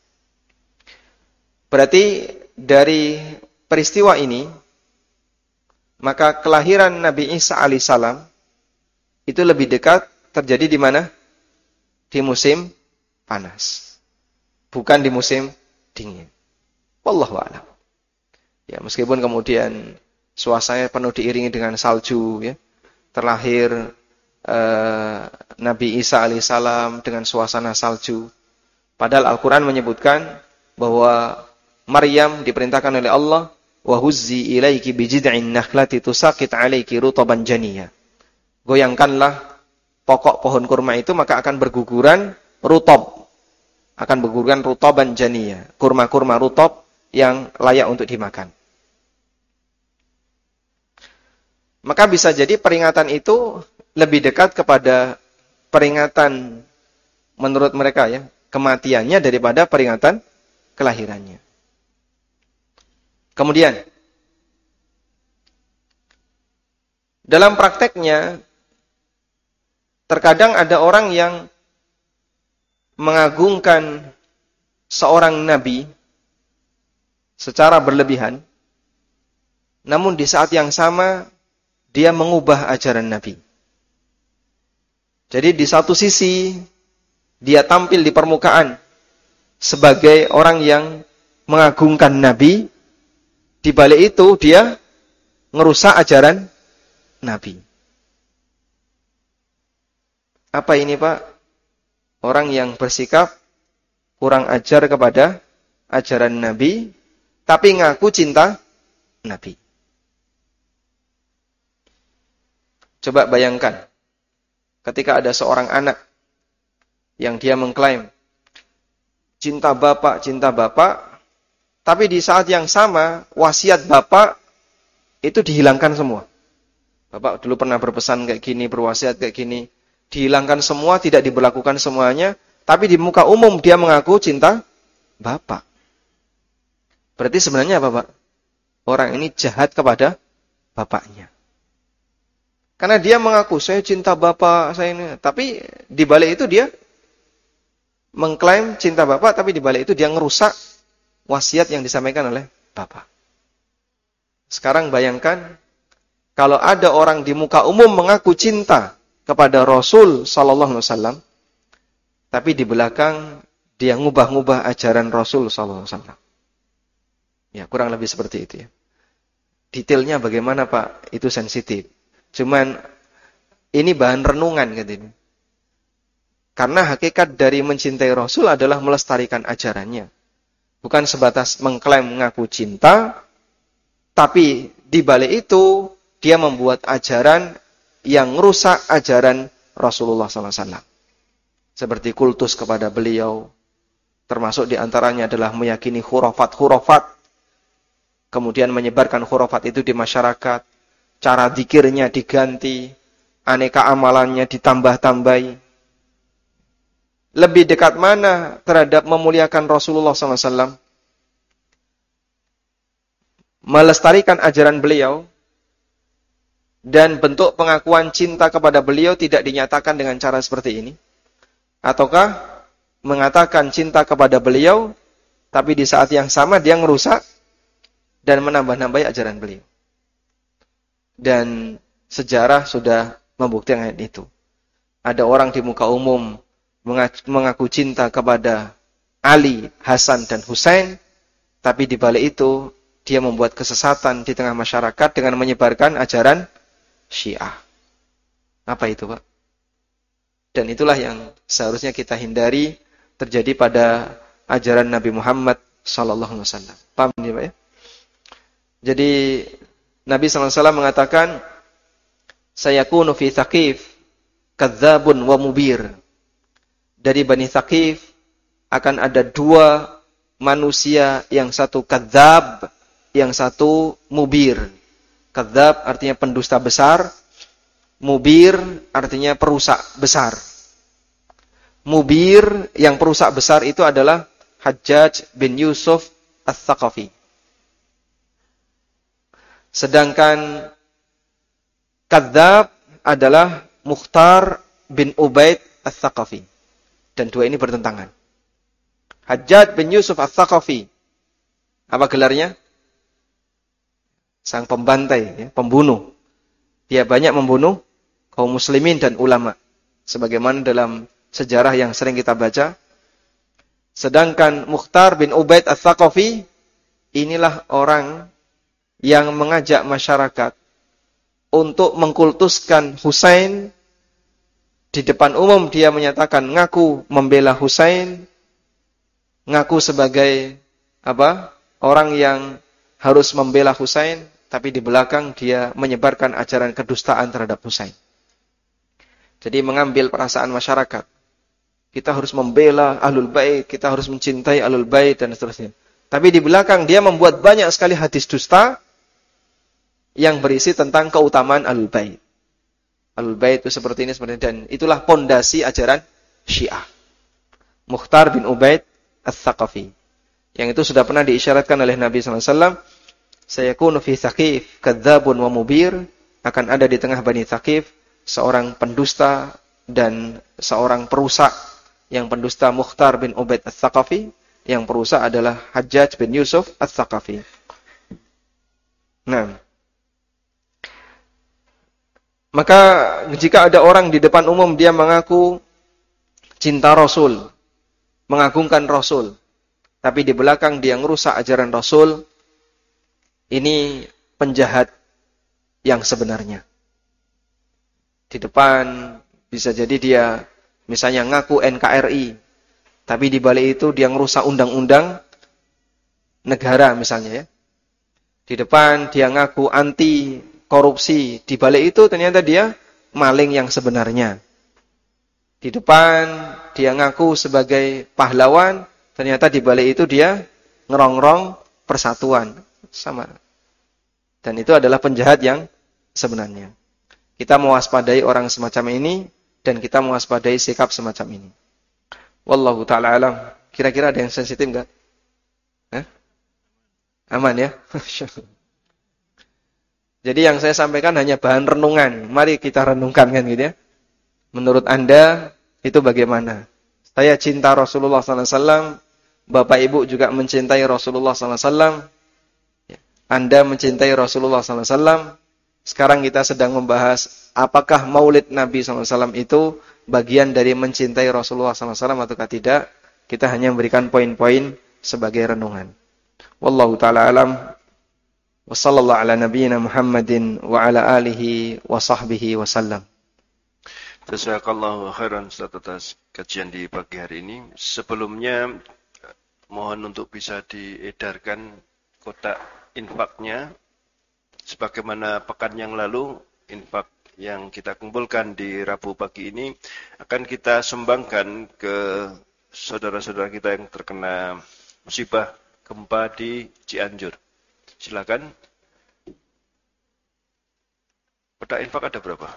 Berarti dari peristiwa ini, maka kelahiran Nabi Isa alaihissalam itu lebih dekat terjadi di mana? Di musim panas. Bukan di musim dingin. Wallahu a'lam. Ya, meskipun kemudian suasananya penuh diiringi dengan salju, ya. Terlahir eh, Nabi Isa alaihissalam dengan suasana salju. Padahal Al-Quran menyebutkan bahwa Maryam diperintahkan oleh Allah, wa huzzi ilaiki bijid'in nakhlati tusaqit 'alaiki rutaban janiyya. Goyangkanlah pokok pohon kurma itu maka akan berguguran rutab. Akan berguguran rutaban janiyya, kurma-kurma rutab yang layak untuk dimakan. Maka bisa jadi peringatan itu lebih dekat kepada peringatan menurut mereka, ya, kematiannya daripada peringatan kelahirannya. Kemudian dalam prakteknya terkadang ada orang yang mengagungkan seorang nabi secara berlebihan, namun di saat yang sama dia mengubah ajaran nabi. Jadi di satu sisi dia tampil di permukaan sebagai orang yang mengagungkan nabi, di balik itu dia ngerusak ajaran nabi. Apa ini, Pak? Orang yang bersikap kurang ajar kepada ajaran nabi, tapi ngaku cinta nabi. Coba bayangkan, ketika ada seorang anak yang dia mengklaim cinta bapak, cinta bapak, tapi di saat yang sama wasiat bapak itu dihilangkan semua. Bapak dulu pernah berpesan kayak gini, berwasiat kayak gini, dihilangkan semua, tidak diberlakukan semuanya, tapi di muka umum dia mengaku cinta bapak. Berarti sebenarnya apa, Pak? Orang ini jahat kepada bapaknya. Karena dia mengaku, saya cinta bapak, saya ini. Tapi di balik itu dia mengklaim cinta bapak, tapi di balik itu dia ngerusak wasiat yang disampaikan oleh bapak. Sekarang bayangkan, kalau ada orang di muka umum mengaku cinta kepada Rasul Sallallahu Alaihi Wasallam, tapi di belakang dia ngubah-ngubah ajaran Rasul Sallallahu Alaihi Wasallam. Ya, kurang lebih seperti itu, ya. Detailnya bagaimana, Pak? Itu sensitif. Cuman ini bahan renungan gitu. Karena hakikat dari mencintai Rasul adalah melestarikan ajarannya. Bukan sebatas mengklaim mengaku cinta, tapi di balik itu dia membuat ajaran yang merusak ajaran Rasulullah sallallahu alaihi wasallam. Seperti kultus kepada beliau, termasuk diantaranya adalah meyakini khurafat-khurafat, kemudian menyebarkan khurafat itu di masyarakat, cara zikirnya diganti, aneka amalannya ditambah-tambahi. Lebih dekat mana terhadap memuliakan Rasulullah sallallahu alaihi wasallam? Melestarikan ajaran beliau, dan bentuk pengakuan cinta kepada beliau tidak dinyatakan dengan cara seperti ini? Ataukah mengatakan cinta kepada beliau, tapi di saat yang sama dia ngerusak dan menambah-nambahi ajaran beliau? Dan sejarah sudah membuktikan itu. Ada orang di muka umum mengaku cinta kepada Ali, Hasan, dan Husain, tapi di balik itu dia membuat kesesatan di tengah masyarakat dengan menyebarkan ajaran Syiah. Apa itu, Pak? Dan itulah yang seharusnya kita hindari terjadi pada ajaran Nabi Muhammad sallallahu alaihi wasallam. Paham ini, Pak, ya? Jadi Nabi sallallahu alaihi wasallam mengatakan, sayakunu fi Thaqif kadzabun wa mubir. Dari Bani Thaqif akan ada dua manusia, yang satu kadzab, yang satu mubir. Kadzab artinya pendusta besar, mubir artinya perusak besar. Mubir yang perusak besar itu adalah Hajjaj bin Yusuf Ats-Tsaqafi. Sedangkan kadzab adalah Mukhtar bin Ubaid Ats-Tsaqafi. Dan dua ini bertentangan. Hajjaj bin Yusuf Ats-Tsaqafi, apa gelarnya? Sang pembantai, ya, pembunuh. Dia banyak membunuh kaum muslimin dan ulama, sebagaimana dalam sejarah yang sering kita baca. Sedangkan Mukhtar bin Ubaid Ats-Tsaqafi, inilah orang yang mengajak masyarakat untuk mengkultuskan Husain, di depan umum dia menyatakan ngaku membela Husain, ngaku sebagai apa? Orang yang harus membela Husain, tapi di belakang dia menyebarkan ajaran kedustaan terhadap Husain. Jadi mengambil perasaan masyarakat. Kita harus membela Ahlul Bait, kita harus mencintai Ahlul Bait dan seterusnya. Tapi di belakang dia membuat banyak sekali hadis dusta yang berisi tentang keutamaan Ahlul Bait. Ahlul Bait itu seperti ini, seperti ini, dan itulah pondasi ajaran Syiah. Mukhtar bin Ubaid Ats-Tsaqafi. Yang itu sudah pernah diisyaratkan oleh Nabi sallallahu alaihi wasallam, sayakunu fi Tsaqif kadzdzabun wa mubir, akan ada di tengah Bani Tsaqif seorang pendusta dan seorang perusak. Yang pendusta Mukhtar bin Ubaid Ats-Tsaqafi, yang perusak adalah Hajjaj bin Yusuf Ats-Tsaqafi. Nah, maka jika ada orang di depan umum dia mengaku cinta Rasul, mengagungkan Rasul, tapi di belakang dia merusak ajaran Rasul, ini penjahat yang sebenarnya. Di depan bisa jadi dia misalnya ngaku N K R I, tapi di balik itu dia ngerusak undang-undang negara misalnya ya. Di depan dia ngaku anti korupsi, di balik itu ternyata dia maling yang sebenarnya. Di depan dia ngaku sebagai pahlawan, ternyata di balik itu dia ngerongrong persatuan. Sama. Dan itu adalah penjahat yang sebenarnya. Kita mewaspadai orang semacam ini, dan kita mewaspadai sikap semacam ini. Wallahu ta'ala alam. Kira-kira ada yang sensitif enggak? Hah? Aman ya? Jadi yang saya sampaikan hanya bahan renungan. Mari kita renungkan kan gitu ya. Menurut Anda itu bagaimana? Saya cinta Rasulullah sallallahu alaihi wasallam. Bapak Ibu juga mencintai Rasulullah sallallahu alaihi wasallam. Anda mencintai Rasulullah sallallahu alaihi wasallam. Sekarang kita sedang membahas apakah maulid Nabi sallallahu alaihi wasallam itu bagian dari mencintai Rasulullah sallallahu alaihi wasallam ataukah tidak. Kita hanya memberikan poin-poin sebagai renungan. Wallahu ta'ala alam. Wa sallallahu ala nabiyyina Muhammadin wa ala alihi wa sahbihi wa sallam. Jazakallahu khairan Ustaz atas kajian di pagi hari ini. Sebelumnya mohon untuk bisa diedarkan kotak infaknya. Sebagaimana pekan yang lalu, infak yang kita kumpulkan di Rabu pagi ini akan kita sumbangkan ke saudara-saudara kita yang terkena musibah gempa di Cianjur. Silakan. Kotak infak ada berapa?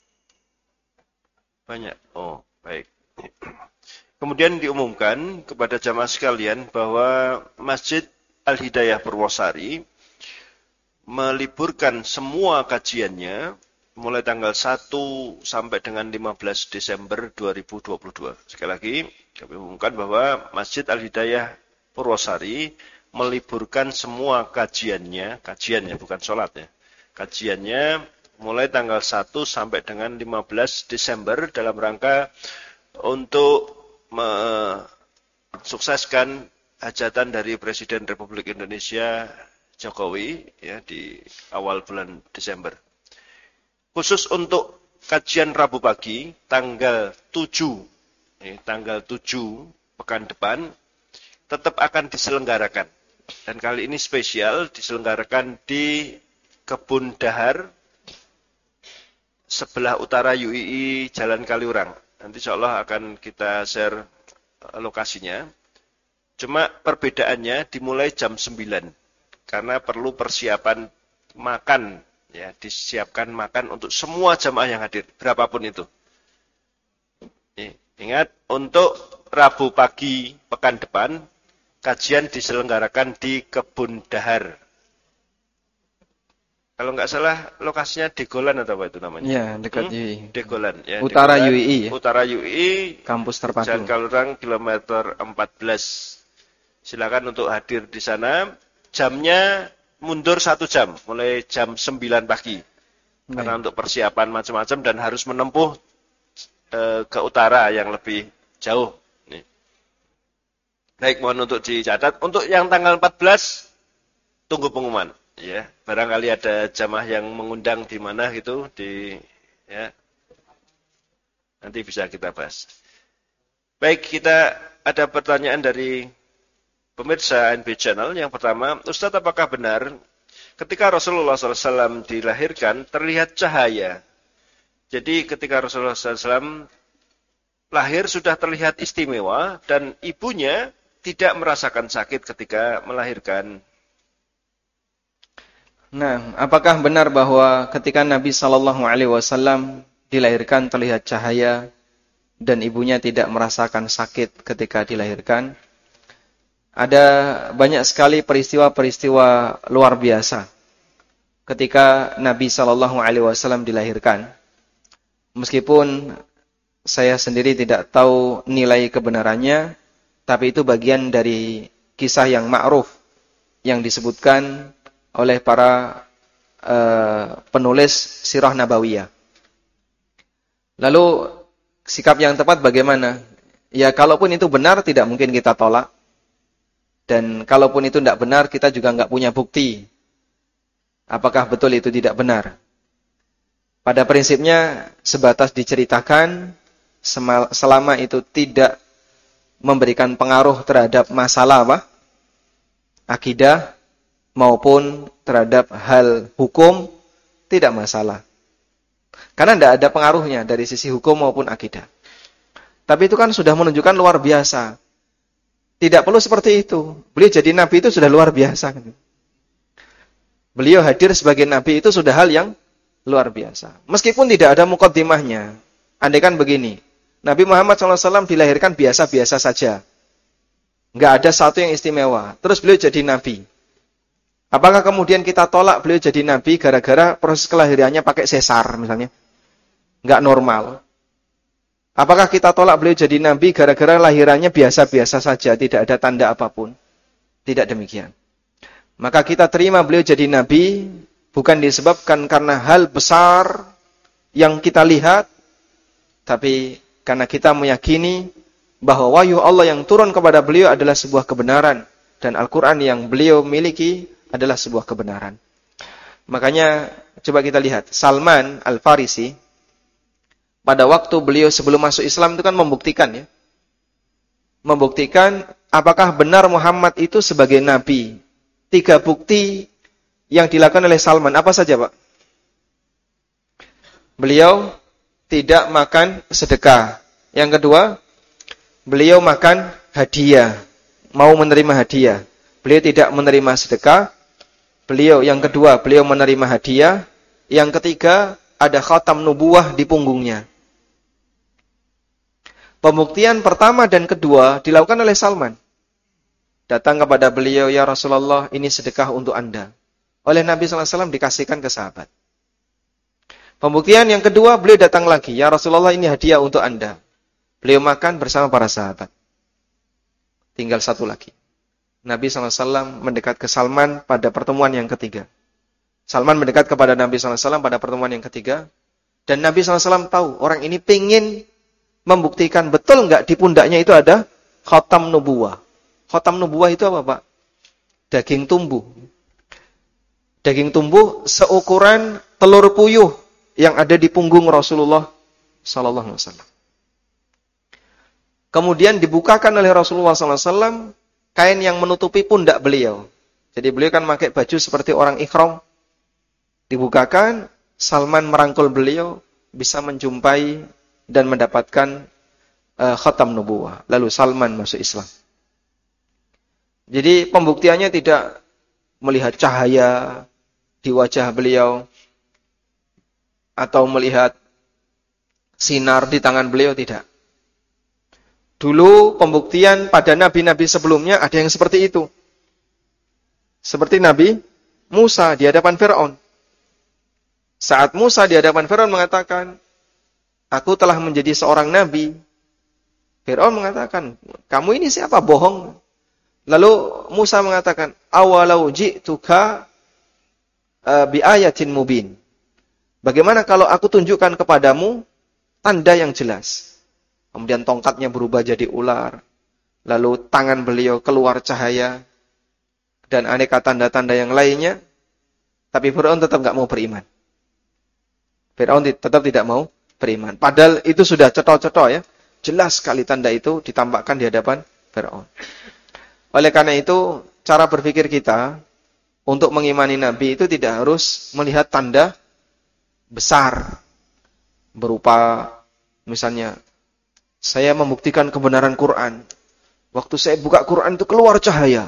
Banyak. Oh, baik. Kemudian diumumkan kepada jamaah sekalian bahwa Masjid Al-Hidayah Purwosari meliburkan semua kajiannya mulai tanggal satu sampai dengan lima belas Desember dua ribu dua puluh dua. Sekali lagi, kami umumkan bahwa Masjid Al-Hidayah Purwosari meliburkan semua kajiannya, kajiannya bukan sholat ya, kajiannya mulai tanggal satu sampai dengan lima belas Desember dalam rangka untuk mensukseskan hajatan dari Presiden Republik Indonesia Jokowi ya di awal bulan Desember. Khusus untuk kajian Rabu pagi tanggal tujuh eh, tanggal tujuh pekan depan tetap akan diselenggarakan. Dan kali ini spesial diselenggarakan di Kebun Dahar sebelah utara U I I Jalan Kaliurang. Nanti insyaallah akan kita share lokasinya. Cuma perbedaannya dimulai jam sembilan. Karena perlu persiapan makan, ya, disiapkan makan untuk semua jamaah yang hadir, berapapun itu. Ingat, untuk Rabu pagi pekan depan, kajian diselenggarakan di Kebun Dahar. Kalau nggak salah, lokasinya Degolan atau apa itu namanya? Ya, dekat hmm? U I I. Degolan. Ya, Utara Degolan, U I I. Ya? Utara U I I. Kampus terpadu. Jalan Kaliurang, kilometer empat belas. Silakan untuk hadir di sana. Jamnya mundur satu jam, mulai jam sembilan pagi. Baik. Karena untuk persiapan macam-macam dan harus menempuh e, ke utara yang lebih jauh. Nih. Baik, mohon untuk dicatat. Untuk yang tanggal empat belas, tunggu pengumuman. Ya, barangkali ada jamaah yang mengundang di mana gitu di ya. Nanti bisa kita bahas. Baik, kita ada pertanyaan dari pemirsa N B Channel. Yang pertama, Ustadz, apakah benar ketika Rasulullah shallallahu alaihi wasallam dilahirkan terlihat cahaya? Jadi ketika Rasulullah shallallahu alaihi wasallam lahir sudah terlihat istimewa dan ibunya tidak merasakan sakit ketika melahirkan. Nah, apakah benar bahwa ketika Nabi shallallahu alaihi wasallam dilahirkan terlihat cahaya dan ibunya tidak merasakan sakit ketika dilahirkan? Ada banyak sekali peristiwa-peristiwa luar biasa ketika Nabi shallallahu alaihi wasallam dilahirkan. Meskipun saya sendiri tidak tahu nilai kebenarannya, tapi itu bagian dari kisah yang ma'ruf yang disebutkan oleh para uh, penulis sirah nabawiyah. Lalu sikap yang tepat bagaimana? Ya, kalaupun itu benar tidak mungkin kita tolak. Dan kalaupun itu tidak benar, kita juga nggak punya bukti apakah betul itu tidak benar. Pada prinsipnya sebatas diceritakan, selama itu tidak memberikan pengaruh terhadap masalah apa? Akidah maupun terhadap hal hukum, tidak masalah. Karena tidak ada pengaruhnya dari sisi hukum maupun akidah. Tapi itu kan sudah menunjukkan luar biasa. Tidak perlu seperti itu. Beliau jadi nabi itu sudah luar biasa. Beliau hadir sebagai nabi itu sudah hal yang luar biasa. Meskipun tidak ada mukaddimahnya. Andaikan begini, Nabi Muhammad shallallahu alaihi wasallam dilahirkan biasa-biasa saja. Nggak ada satu yang istimewa. Terus beliau jadi nabi. Apakah kemudian kita tolak beliau jadi nabi gara-gara proses kelahirannya pakai sesar misalnya? Nggak normal. Apakah kita tolak beliau jadi nabi gara-gara lahirannya biasa-biasa saja, tidak ada tanda apapun? Tidak demikian. Maka kita terima beliau jadi nabi bukan disebabkan karena hal besar yang kita lihat, tapi karena kita meyakini bahwa wahyu Allah yang turun kepada beliau adalah sebuah kebenaran dan Al-Quran yang beliau miliki adalah sebuah kebenaran. Makanya coba kita lihat Salman Al-Farisi pada waktu beliau sebelum masuk Islam itu kan membuktikan ya. Membuktikan apakah benar Muhammad itu sebagai nabi. Tiga bukti yang dilakukan oleh Salman apa saja, Pak? Beliau tidak makan sedekah. Yang kedua, beliau makan hadiah, mau menerima hadiah. Beliau tidak menerima sedekah. Beliau yang kedua, beliau menerima hadiah. Yang ketiga, ada khatam nubuwah di punggungnya. Pembuktian pertama dan kedua dilakukan oleh Salman. Datang kepada beliau, ya Rasulullah, ini sedekah untuk Anda. Oleh Nabi shallallahu alaihi wasallam dikasihkan ke sahabat. Pembuktian yang kedua, beliau datang lagi, ya Rasulullah, ini hadiah untuk Anda. Beliau makan bersama para sahabat. Tinggal satu lagi. Nabi shallallahu alaihi wasallam mendekat ke Salman pada pertemuan yang ketiga. Salman mendekat kepada Nabi shallallahu alaihi wasallam pada pertemuan yang ketiga. Dan Nabi shallallahu alaihi wasallam tahu, orang ini pengen membuktikan betul enggak di pundaknya itu ada khatam nubuwah. Khatam nubuwah itu apa, Pak? Daging tumbuh. Daging tumbuh seukuran telur puyuh yang ada di punggung Rasulullah sallallahu alaihi wasallam. Kemudian dibukakan oleh Rasulullah sallallahu alaihi wasallam kain yang menutupi pundak beliau. Jadi beliau kan pakai baju seperti orang ikhram. Dibukakan, Salman merangkul beliau, bisa menjumpai dan mendapatkan uh, khatam nubuwah. Lalu Salman masuk Islam. Jadi pembuktiannya tidak melihat cahaya di wajah beliau atau melihat sinar di tangan beliau, tidak. Dulu pembuktian pada nabi-nabi sebelumnya ada yang seperti itu. Seperti Nabi Musa di hadapan Fir'aun. Saat Musa di hadapan Fir'aun mengatakan, aku telah menjadi seorang nabi. Fir'aun mengatakan, kamu ini siapa? Bohong. Lalu Musa mengatakan, awalau ji'tuka uh, bi ayatin mubin. Bagaimana kalau aku tunjukkan kepadamu tanda yang jelas? Kemudian tongkatnya berubah jadi ular. Lalu tangan beliau keluar cahaya. Dan aneka tanda-tanda yang lainnya. Tapi Fir'aun tetap nggak mau beriman. Fir'aun tetap tidak mau beriman. Padahal itu sudah cetok-cetok ya. Jelas sekali tanda itu ditampakkan di hadapan Fir'aun. Oleh karena itu, cara berpikir kita untuk mengimani Nabi itu tidak harus melihat tanda besar. Berupa misalnya, saya membuktikan kebenaran Quran. Waktu saya buka Quran itu keluar cahaya.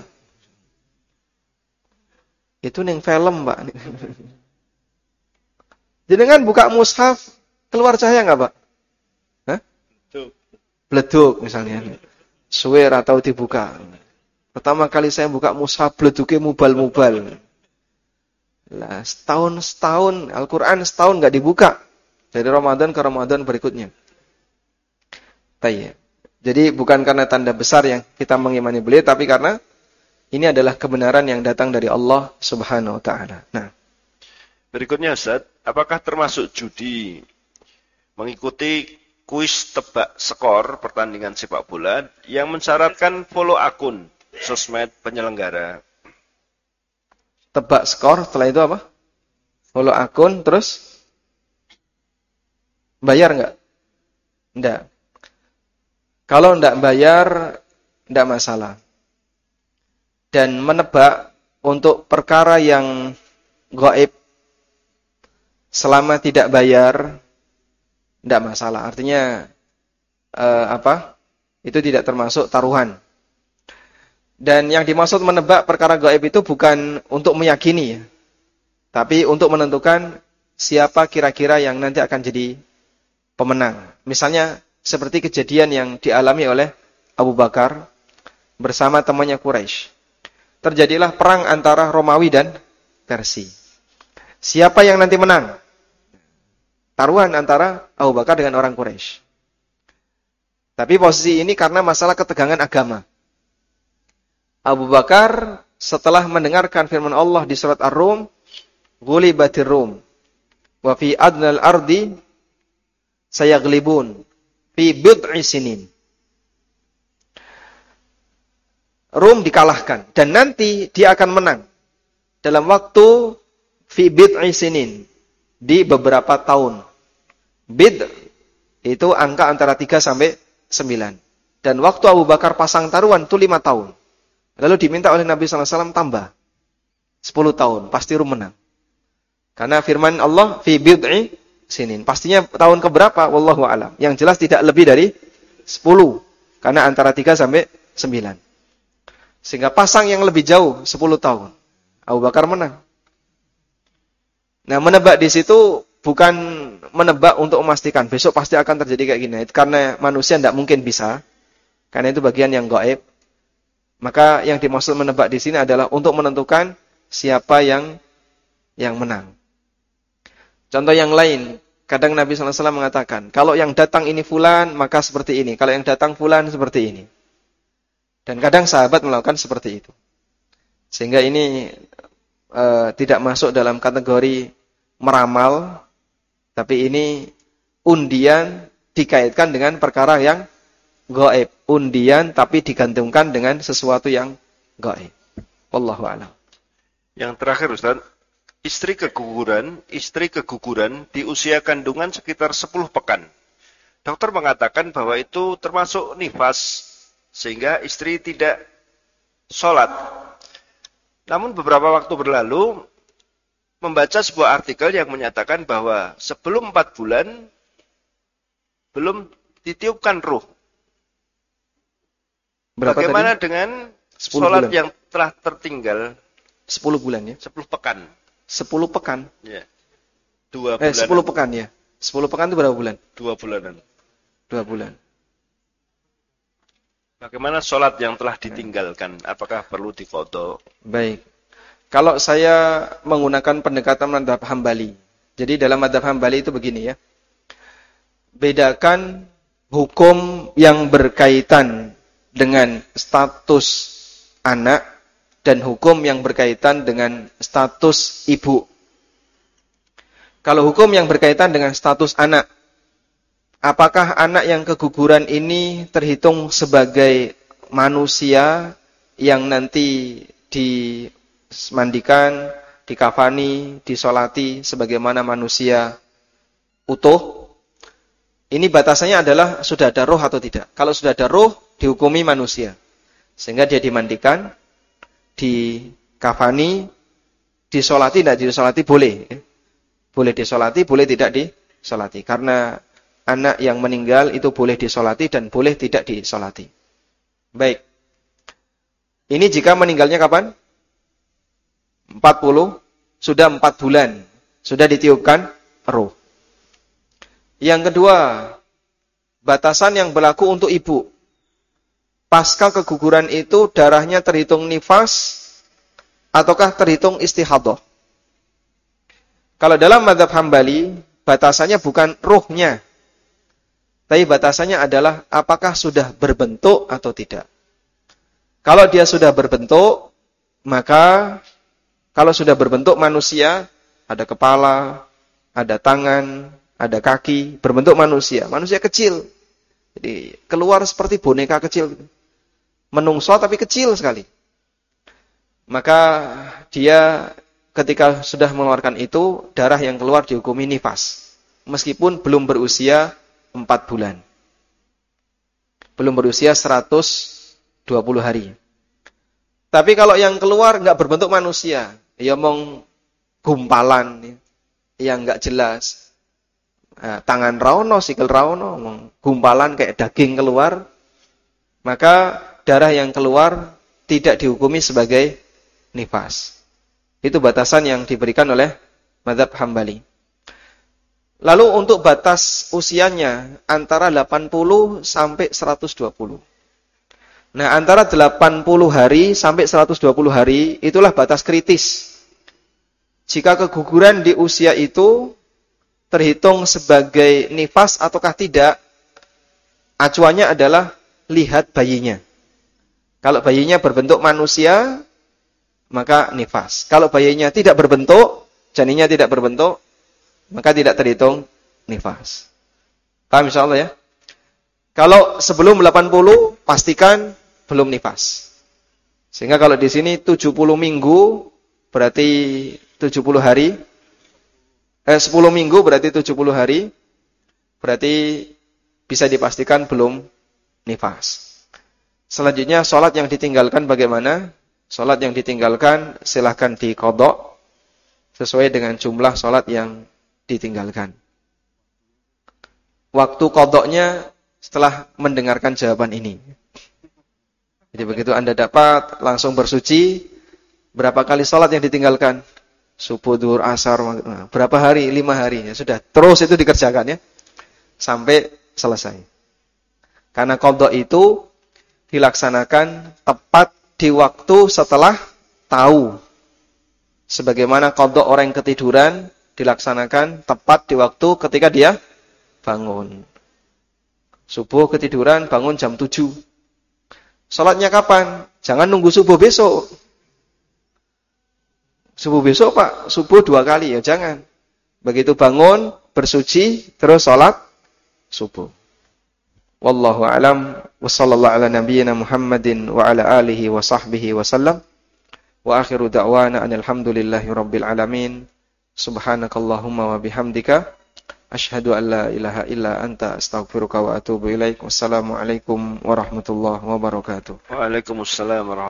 Itu neng film, Pak. Jenengan buka mushaf, keluar cahaya nggak, Pak? Hah? Bleduk misalnya. Suwer atau dibuka. Pertama kali saya buka mushaf, bleduknya mubal-mubal. Lah, setahun-setahun, Al-Quran setahun nggak dibuka. Dari Ramadan ke Ramadan berikutnya. Tayyib. Jadi bukan karena tanda besar yang kita mengimani beliau, tapi karena ini adalah kebenaran yang datang dari Allah Subhanahu wa taala. Nah, berikutnya Ustaz, apakah termasuk judi mengikuti kuis tebak skor pertandingan sepak bola yang mensyaratkan follow akun sosmed penyelenggara? Tebak skor, setelah itu apa? Follow akun, terus bayar enggak? Enggak. Kalau enggak bayar, enggak masalah. Dan menebak untuk perkara yang gaib selama tidak bayar tidak masalah. Artinya eh, apa? Itu tidak termasuk taruhan. Dan yang dimaksud menebak perkara gaib itu bukan untuk meyakini ya. Tapi untuk menentukan siapa kira-kira yang nanti akan jadi pemenang. Misalnya seperti kejadian yang dialami oleh Abu Bakar bersama temannya Quraisy. Terjadilah perang antara Romawi dan Persia. Siapa yang nanti menang? Taruhan antara Abu Bakar dengan orang Quraisy. Tapi posisi ini karena masalah ketegangan agama. Abu Bakar setelah mendengarkan firman Allah di surat Ar-Rum, "Ghulibatir Rum wa fi adnal ardi sayaglibun fi bid'i sinin." Rum dikalahkan dan nanti dia akan menang dalam waktu fi bid'i sinin, di beberapa tahun. Bid itu angka antara tiga sampai sembilan. Dan waktu Abu Bakar pasang taruhan itu lima tahun. Lalu diminta oleh Nabi sallallahu alaihi wasallam tambah sepuluh tahun, pasti Rum menang. Karena firman Allah fi bid'i sinin, pastinya tahun keberapa wallahu alam. Yang jelas tidak lebih dari sepuluh karena antara tiga sampai sembilan. Sehingga pasang yang lebih jauh sepuluh tahun. Abu Bakar menang. Nah, menebak di situ bukan menebak untuk memastikan besok pasti akan terjadi kayak gini. Karena manusia tidak mungkin bisa. Karena itu bagian yang gaib. Maka yang dimaksud menebak di sini adalah untuk menentukan siapa yang yang menang. Contoh yang lain, kadang Nabi sallallahu alaihi wasallam mengatakan, kalau yang datang ini fulan, maka seperti ini. Kalau yang datang fulan, seperti ini. Dan kadang sahabat melakukan seperti itu. Sehingga ini e, tidak masuk dalam kategori meramal, tapi ini undian dikaitkan dengan perkara yang gaib. Undian tapi digantungkan dengan sesuatu yang gaib. Wallahu a'lam. Yang terakhir Ustaz, istri keguguran, istri keguguran di usia kandungan sekitar sepuluh pekan. Dokter mengatakan bahwa itu termasuk nifas, sehingga istri tidak sholat. Namun beberapa waktu berlalu, membaca sebuah artikel yang menyatakan bahwa sebelum empat bulan, belum ditiupkan ruh. Berapa Bagaimana tadi? dengan sholat bulan. yang telah tertinggal? sepuluh bulan ya? sepuluh pekan. sepuluh pekan? Ya. Dua Eh, bulan. sepuluh pekan ya? sepuluh pekan itu berapa bulan? Dua bulanan. Dua bulan. Bagaimana sholat yang telah ditinggalkan? Apakah perlu diqadha? Baik. Kalau saya menggunakan pendekatan mazhab Hambali. Jadi dalam mazhab Hambali itu begini ya. Bedakan hukum yang berkaitan dengan status anak dan hukum yang berkaitan dengan status ibu. Kalau hukum yang berkaitan dengan status anak, apakah anak yang keguguran ini terhitung sebagai manusia yang nanti dimandikan, dikafani, disolati sebagaimana manusia utuh. Ini batasannya adalah sudah ada roh atau tidak. Kalau sudah ada roh, dihukumi manusia. Sehingga dia dimandikan, dikafani, disolati, tidak disolati boleh. Boleh disolati, boleh tidak disolati. Karena anak yang meninggal itu boleh disolati dan boleh tidak disolati. Baik. Ini jika meninggalnya kapan? empat puluh, sudah empat bulan. Sudah ditiupkan roh. Yang kedua, batasan yang berlaku untuk ibu. Pasca keguguran itu darahnya terhitung nifas ataukah terhitung istihadah? Kalau dalam mazhab Hambali, batasannya bukan ruhnya. Tapi batasannya adalah apakah sudah berbentuk atau tidak. Kalau dia sudah berbentuk, maka kalau sudah berbentuk manusia, ada kepala, ada tangan, ada kaki, berbentuk manusia. Manusia kecil. Jadi keluar seperti boneka kecil. Menungso tapi kecil sekali. Maka dia ketika sudah mengeluarkan itu, darah yang keluar dihukumi nifas. Meskipun belum berusia empat bulan. Belum berusia seratus dua puluh hari. Tapi kalau yang keluar enggak berbentuk manusia, ya mong gumpalan, yang enggak jelas. Nah, tangan raono, sikil raono, gumpalan kayak daging keluar, maka darah yang keluar tidak dihukumi sebagai nifas. Itu batasan yang diberikan oleh mazhab Hambali. Lalu untuk batas usianya antara delapan puluh sampai seratus dua puluh. Nah, antara delapan puluh hari sampai seratus dua puluh hari itulah batas kritis. Jika keguguran di usia itu terhitung sebagai nifas ataukah tidak, acuannya adalah lihat bayinya. Kalau bayinya berbentuk manusia, maka nifas. Kalau bayinya tidak berbentuk, janinnya tidak berbentuk, maka tidak terhitung nifas. Paham insyaallah ya? Kalau sebelum delapan puluh, pastikan belum nifas. Sehingga kalau di sini tujuh puluh minggu, berarti tujuh puluh hari. Eh, sepuluh minggu berarti tujuh puluh hari, berarti bisa dipastikan belum nifas. Selanjutnya, sholat yang ditinggalkan bagaimana? Sholat yang ditinggalkan silahkan diqadha sesuai dengan jumlah sholat yang ditinggalkan. Waktu qadhanya setelah mendengarkan jawaban ini. Jadi begitu Anda dapat, langsung bersuci, berapa kali sholat yang ditinggalkan? Subuh, duhur, asar, nah, berapa hari? Lima hari. Ya, sudah, terus itu dikerjakan ya. Sampai selesai. Karena qadha itu dilaksanakan tepat di waktu setelah tahu. Sebagaimana qadha orang yang ketiduran dilaksanakan tepat di waktu ketika dia bangun. Subuh ketiduran, bangun jam tujuh. Salatnya kapan? Jangan nunggu subuh besok. Subuh besok Pak, subuh dua kali ya jangan. Begitu bangun, bersuci, terus salat subuh. Wallahu a'lam wa sallallahu ala nabiyyina Muhammadin wa ala alihi wa sahbihi wa sallam. Wa akhiru da'wana anil hamdulillahi rabbil alamin. Subhanakallahumma wa bihamdika asyhadu an la ilaha illa anta astaghfiruka wa atubu ilaik. Wassalamu alaikum warahmatullahi wabarakatuh. Waalaikumsalam warahmatullahi wabarakatuh.